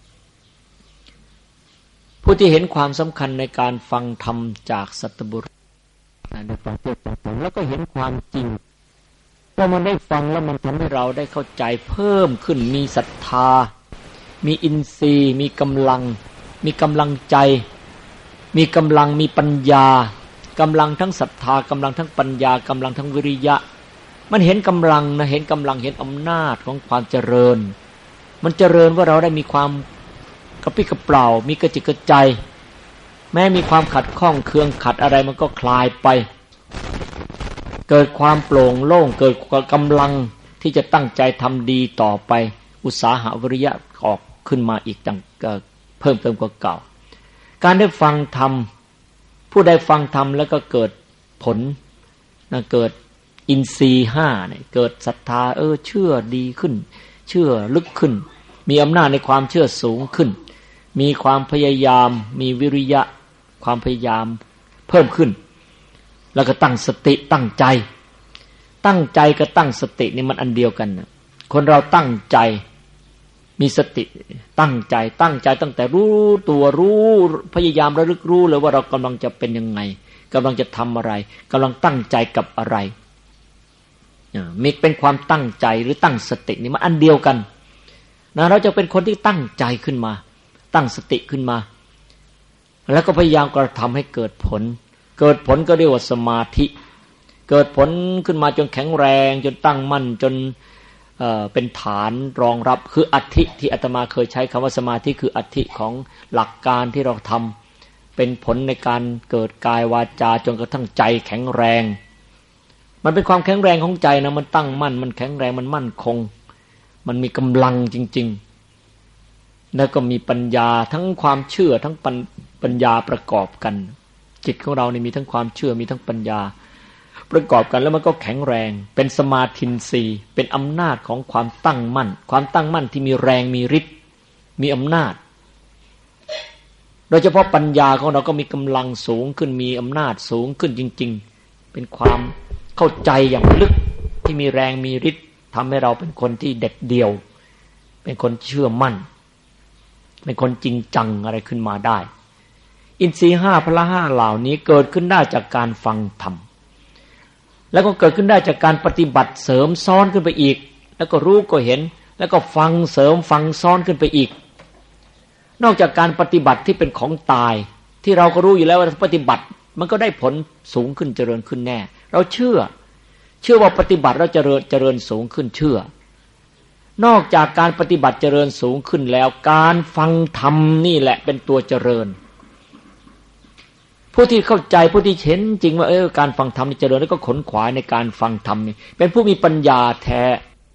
Speaker 2: ผู้ที่เห็นความสำคัญในการฟังธรรมจากสัตบุรุษในประเทศต่างๆแล้วก็เห็นความจริงพอมันได้ฟังแล้วมันทำให้เราได้เข้าใจเพิ่มขึ้นมีศรัทธามีอินทรีย์มีกำลังใจมีกำลังมีปัญญากำลังทั้งศรัทธากำลังทั้งปัญญากำลังทั้งวิริยะมันเห็นกำลังนะเห็นกำลังเห็นอำนาจของความเจริญมันเจริญว่าเราได้มีความกระปรี้กระเปร่ามีกระจิตกระใจแม้มีความขัดข้องเคืองขัดอะไรมันก็คลายไปเกิดความโปร่งโล่งเกิดกำลังที่จะตั้งใจทำดีต่อไปอุตสาหะวิริยะออกขึ้นมาอีกตั้งเพิ่มเติมกว่าเก่าการได้ฟังธรรมผู้ใดฟังธรรมแล้วก็เกิดผลนะเกิดอินทรีย์5เนี่ยเกิดศรัทธาเชื่อดีขึ้นเชื่อลึกขึ้นมีอำนาจในความเชื่อสูงขึ้นมีความพยายามมีวิริยะความพยายามเพิ่มขึ้นแล้วก็ตั้งสติตั้งใจกับตั้งสตินี่มันอันเดียวกันนะคนเราตั้งใจมีสติตั้งใจตั้งแต่รู้ตัวรู้พยายามระลึกรู้เลยว่าเรากำลังจะเป็นยังไงกำลังจะทำอะไรกำลังตั้งใจกับอะไรมีเป็นความตั้งใจหรือตั้งสตินี่มันอันเดียวกันนะเราจะเป็นคนที่ตั้งใจขึ้นมาตั้งสติขึ้นมาแล้วก็พยายามกระทำให้เกิดผลก็เรียกว่าสมาธิเกิดผลขึ้นมาจนแข็งแรงจนตั้งมั่นจนเป็นฐานรองรับคืออธิที่อาตมาเคยใช้คำว่าสมาธิคืออธิของหลักการที่เราทำเป็นผลในการเกิดกายวาจาจนกระทั่งใจแข็งแรงมันเป็นความแข็งแรงของใจนะมันตั้งมั่นมันแข็งแรงมันมั่นคงมันมีกำลังจริงๆแล้วก็มีปัญญาทั้งความเชื่อทั้งปัญญาประกอบกันจิตของเรานี่มีทั้งความเชื่อมีทั้งปัญญาประกอบกันแล้วมันก็แข็งแรงเป็นสมาธินทรีย์เป็นอำนาจของความตั้งมั่นที่มีแรงมีฤทธิ์มีอำนาจโดยเฉพาะปัญญาของเราก็มีกำลังสูงขึ้นมีอำนาจสูงขึ้นจริงๆเป็นความเข้าใจอย่างลึกที่มีแรงมีฤทธิ์ทำให้เราเป็นคนที่เด็ดเดี่ยวเป็นคนเชื่อมั่นเป็นคนจริงจังอะไรขึ้นมาได้อินทรีย์5พละ5เหล่านี้เกิดขึ้นได้จากการฟังธรรมแล้วก็เกิดขึ้นได้จากการปฏิบัติเสริมซ้อนขึ้นไปอีกแล้วก็รู้ก็เห็นแล้วก็ฟังเสริมฟังซ้อนขึ้นไปอีกนอกจากการปฏิบัติที่เป็นของตายที่เราก็รู้อยู่แล้วว่าปฏิบัติมันก็ได้ผลสูงขึ้นเจริญขึ้นแน่เราเชื่อว่าปฏิบัติเราเจริญสูงขึ้นเชื่อนอกจากการปฏิบัติเจริญสูงขึ้นแล้วการฟังธรรมนี่แหละเป็นตัวเจริญผู้ที่เข้าใจผู้ที่เห็นจริงว่าการฟังธรรมนี่เจริญแล้วก็ขนขวายในการฟังธรรมนี่เป็นผู้มีปัญญาแท้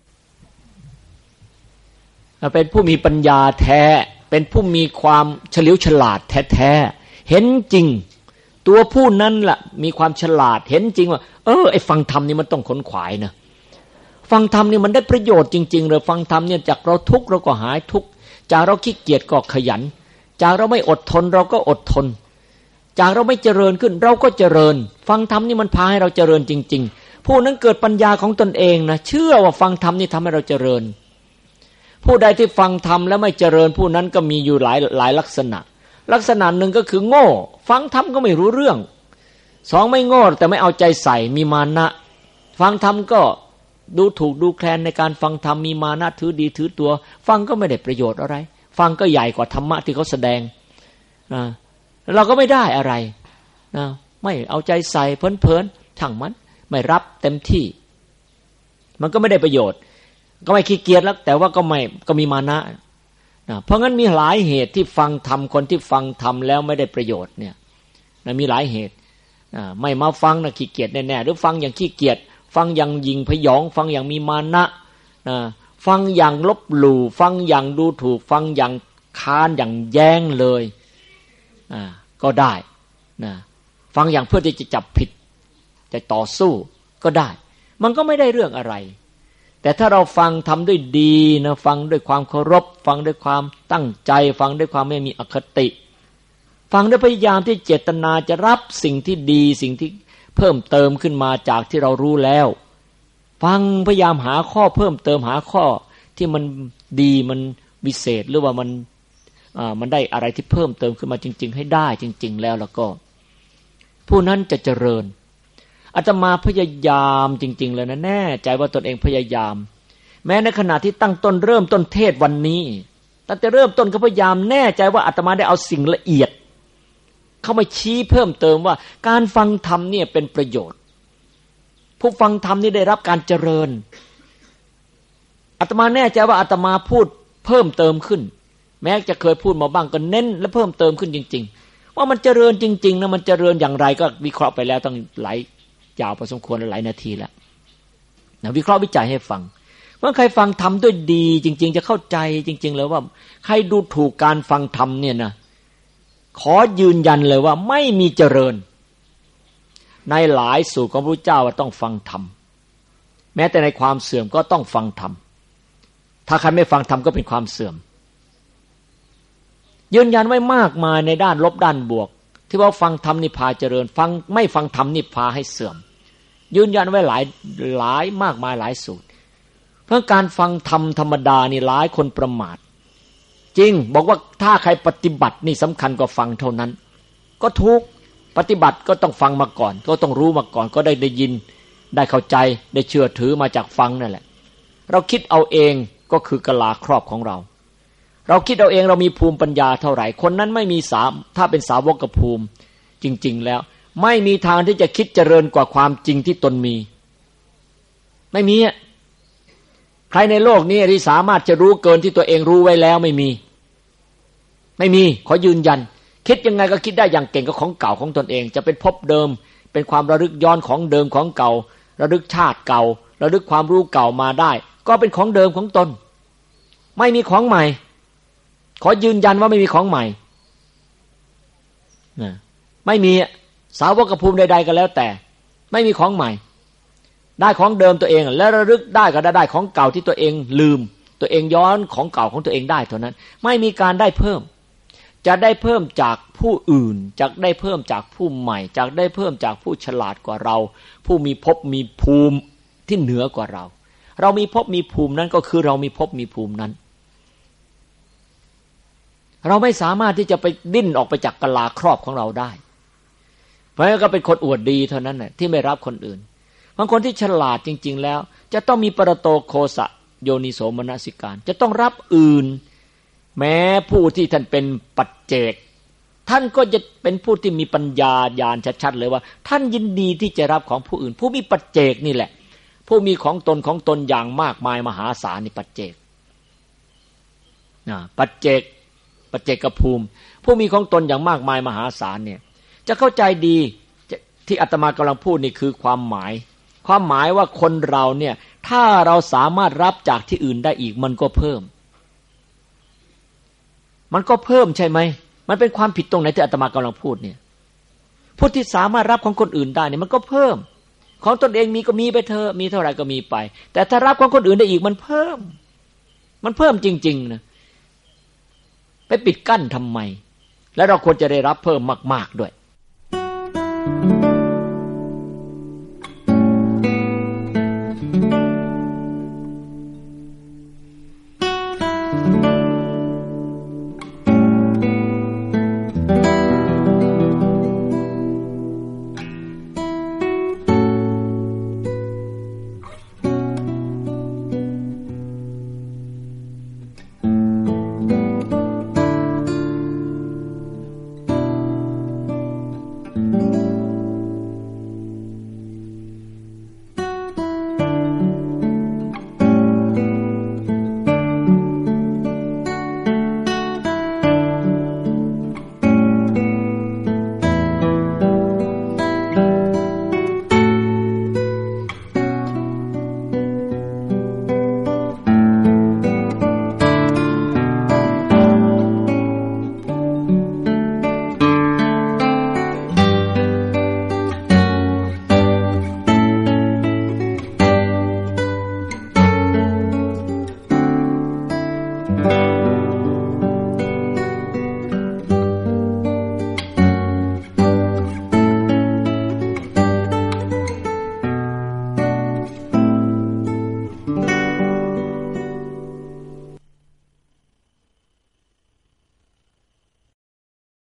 Speaker 2: เป็นผู้มีปัญญาแท้เป็นผู้มีความเฉลียวฉลาดแท้ๆเห็นจริงตัวผู้นั้นล่ะมีความฉลาดเห็นจริงว่าไอ้ฟังธรรมนี่มันต้องขนขวายนะฟังธรรมนี่มันได้ประโยชน์จริงๆเลยฟังธรรมเนี่ยจากเราทุกข์เราก็หายทุกข์จากเราขี้เกียจก็ขยันจากเราไม่อดทนเราก็อดทนจากเราไม่เจริญขึ้นเราก็เจริญฟังธรรมนี่มันพาให้เราเจริญจริงๆผู้นั้นเกิดปัญญาของตนเองนะเชื่อว่าฟังธรรมนี่ทำให้เราเจริญผู้ใดที่ฟังธรรมแล้วไม่เจริญผู้นั้นก็มีอยู่หลายลักษณะหนึ่งก็คือโง่ฟังธรรมก็ไม่รู้เรื่องสองไม่โง่แต่ไม่เอาใจใส่มีมานะฟังธรรมก็ดูถูกดูแคลนในการฟังธรรมมีมานะถือดีถือตัวฟังก็ไม่ได้ประโยชน์อะไรฟังก็ใหญ่กว่าธรรมะที่เขาแสดงเราก็ไม่ได้อะไรนะไม่เอาใจใส่เพลินช่างมันไม่รับเต็มที่มันก็ไม่ได้ประโยชน์ก็ไม่ขี้เกียจแล้วแต่ว่าก็มีมานะเพราะงั้นมีหลายเหตุที่ฟังธรรมคนที่ฟังธรรมแล้วไม่ได้ประโยชน์เนี่ยมีหลายเหตุไม่มาฟังนะขี้เกียจแน่ๆหรือฟังอย่างขี้เกียจฟังอย่างยิงพยองฟังอย่างมีมานะฟังอย่างลบหลู่ฟังอย่างดูถูกฟังอย่างค้านอย่างแย้งเลยก็ได้นะฟังอย่างเพื่อที่จะจับผิดจะต่อสู้ก็ได้มันก็ไม่ได้เรื่องอะไรแต่ถ้าเราฟังทำด้วยดีนะฟังด้วยความเคารพฟังด้วยความตั้งใจฟังด้วยความไม่มีอคติฟังด้วยพยายามที่เจตนาจะรับสิ่งที่ดีสิ่งที่เพิ่มเติมขึ้นมาจากที่เรารู้แล้วฟังพยายามหาข้อเพิ่มเติมหาข้อที่มันดีมันวิเศษหรือว่ามันได้อะไรที่เพิ่มเติมขึ้นมาจริงๆให้ได้จริงๆแล้วก็ผู้นั้นจะเจริญอาตมาพยายามจริงๆเลยนะแน่ใจว่าตนเองพยายามแม้ในขณะที่ตั้งต้นเริ่มต้นเทศวันนี้ตั้งแต่เริ่มต้นก็พยายามแน่ใจว่าอาตมาได้เอาสิ่งละเอียดเข้ามาชี้เพิ่มเติมว่าการฟังธรรมเนี่ยเป็นประโยชน์ผู้ฟังธรรมนี่ได้รับการเจริญอาตมาแน่ใจว่าอาตมาพูดเพิ่มเติมขึ้นแม้จะเคยพูดมาบ้างก็เน้นและเพิ่มเติมขึ้นจริงๆว่ามันเจริญจริงๆนะมันเจริญอย่างไรก็วิเคราะห์ไปแล้วตั้งหลายยาวพอสมควรหลายนาทีแล้วนะวิเคราะห์วิจัยให้ฟังเมื่อใครฟังธรรมด้วยดีจริงๆจะเข้าใจจริงๆเลยว่าใครดูถูกการฟังธรรมเนี่ยนะขอยืนยันเลยว่าไม่มีเจริญในหลายสูตรของพระพุทธเจ้าว่าต้องฟังธรรมแม้แต่ในความเสื่อมก็ต้องฟังธรรมถ้าใครไม่ฟังธรรมก็เป็นความเสื่อมยืนยันไว้มากมายในด้านลบด้านบวกที่ว่าฟังธรรมนี่พาเจริญฟังไม่ฟังธรรมนี่พาให้เสื่อมยืนยันไว้หลายมากมายหลายสูตรเพราะการฟังธรรมธรรมดานี่หลายคนประมาทจริงบอกว่าถ้าใครปฏิบัตินี่สำคัญกว่าฟังเท่านั้นก็ถูกปฏิบัติก็ต้องฟังมาก่อนก็ต้องรู้มาก่อนก็ได้ยินได้เข้าใจได้เชื่อถือมาจากฟังนั่นแหละเราคิดเอาเองก็คือกะลาครอบของเราเราคิดเอาเองเรามีภูมิปัญญาเท่าไหร่คนนั้นไม่มีถ้าเป็นสาวกภูมิจริงๆแล้วไม่มีทางที่จะคิดเจริญกว่าความจริงที่ตนมีไม่มีใครในโลกนี้ที่สามารถจะรู้เกินที่ตัวเองรู้ไว้แล้วไม่มีขอยืนยันคิดยังไงก็คิดได้อย่างเก่งกับของเก่าของตนเองจะเป็นภพเดิมเป็นความระลึกย้อนของเดิมของเก่าระลึกชาติเก่าระลึกความรู้เก่ามาได้ก็เป็นของเดิมของตนไม่มีของใหม่ขอยืนยันว่าไม่มีของใหม่นะไม่มีสาวกภูมิใดๆก็แล้วแต่ไม่มีของใหม่ได้ของเดิมตัวเองและระลึกได้ก็ได้ของเก่าที่ตัวเองลืมตัวเองย้อนของเก่าของตัวเองได้เท่านั้นไม่มีการได้เพิ่มจะได้เพิ่มจากผู้อื่นจะได้เพิ่มจากผู้ใหม่จะได้เพิ่มจากผู้ฉลาดกว่าเราผู้มีภพมีภูมิที่เหนือกว่าเราเรามีภพมีภูมินั้นก็คือเรามีภพมีภูมินั้นเราไม่สามารถที่จะไปดิ้นออกไปจากกะลาครอบของเราได้เพราะงั้นก็เป็นคนอวดดีเท่านั้นน่ะที่ไม่รับคนอื่นบางคนที่ฉลาดจริงๆแล้วจะต้องมีปรโตโคสะโยนิโสมนสิการจะต้องรับอื่นแม้ผู้ที่ท่านเป็นปัจเจกท่านก็จะเป็นผู้ที่มีปัญญาญาณชัดๆเลยว่าท่านยินดีที่จะรับของผู้อื่นผู้มีปัจเจกนี่แหละผู้มีของตนอย่างมากมายมหาศาลนี่ปัจเจกปัจเจกภูมิผู้มีของตนอย่างมากมายมหาศาลเนี่ยจะเข้าใจดีที่อาตมากำลังพูดนี่คือความหมายว่าคนเราเนี่ยถ้าเราสามารถรับจากที่อื่นได้อีกมันก็เพิ่มใช่ไหมมันเป็นความผิดตรงไหนที่อาตมากำลังพูดเนี่ยผู้ที่สามารถรับของคนอื่นได้เนี่ยมันก็เพิ่มของตนเองมีก็มีไปเถอะมีเท่าไหร่ก็มีไปแต่ถ้ารับของคนอื่นได้อีกมันเพิ่มจริงๆนะไปปิดกั้นทำไมแล้วเราควรจะได้รับเพิ่มมากๆด้วย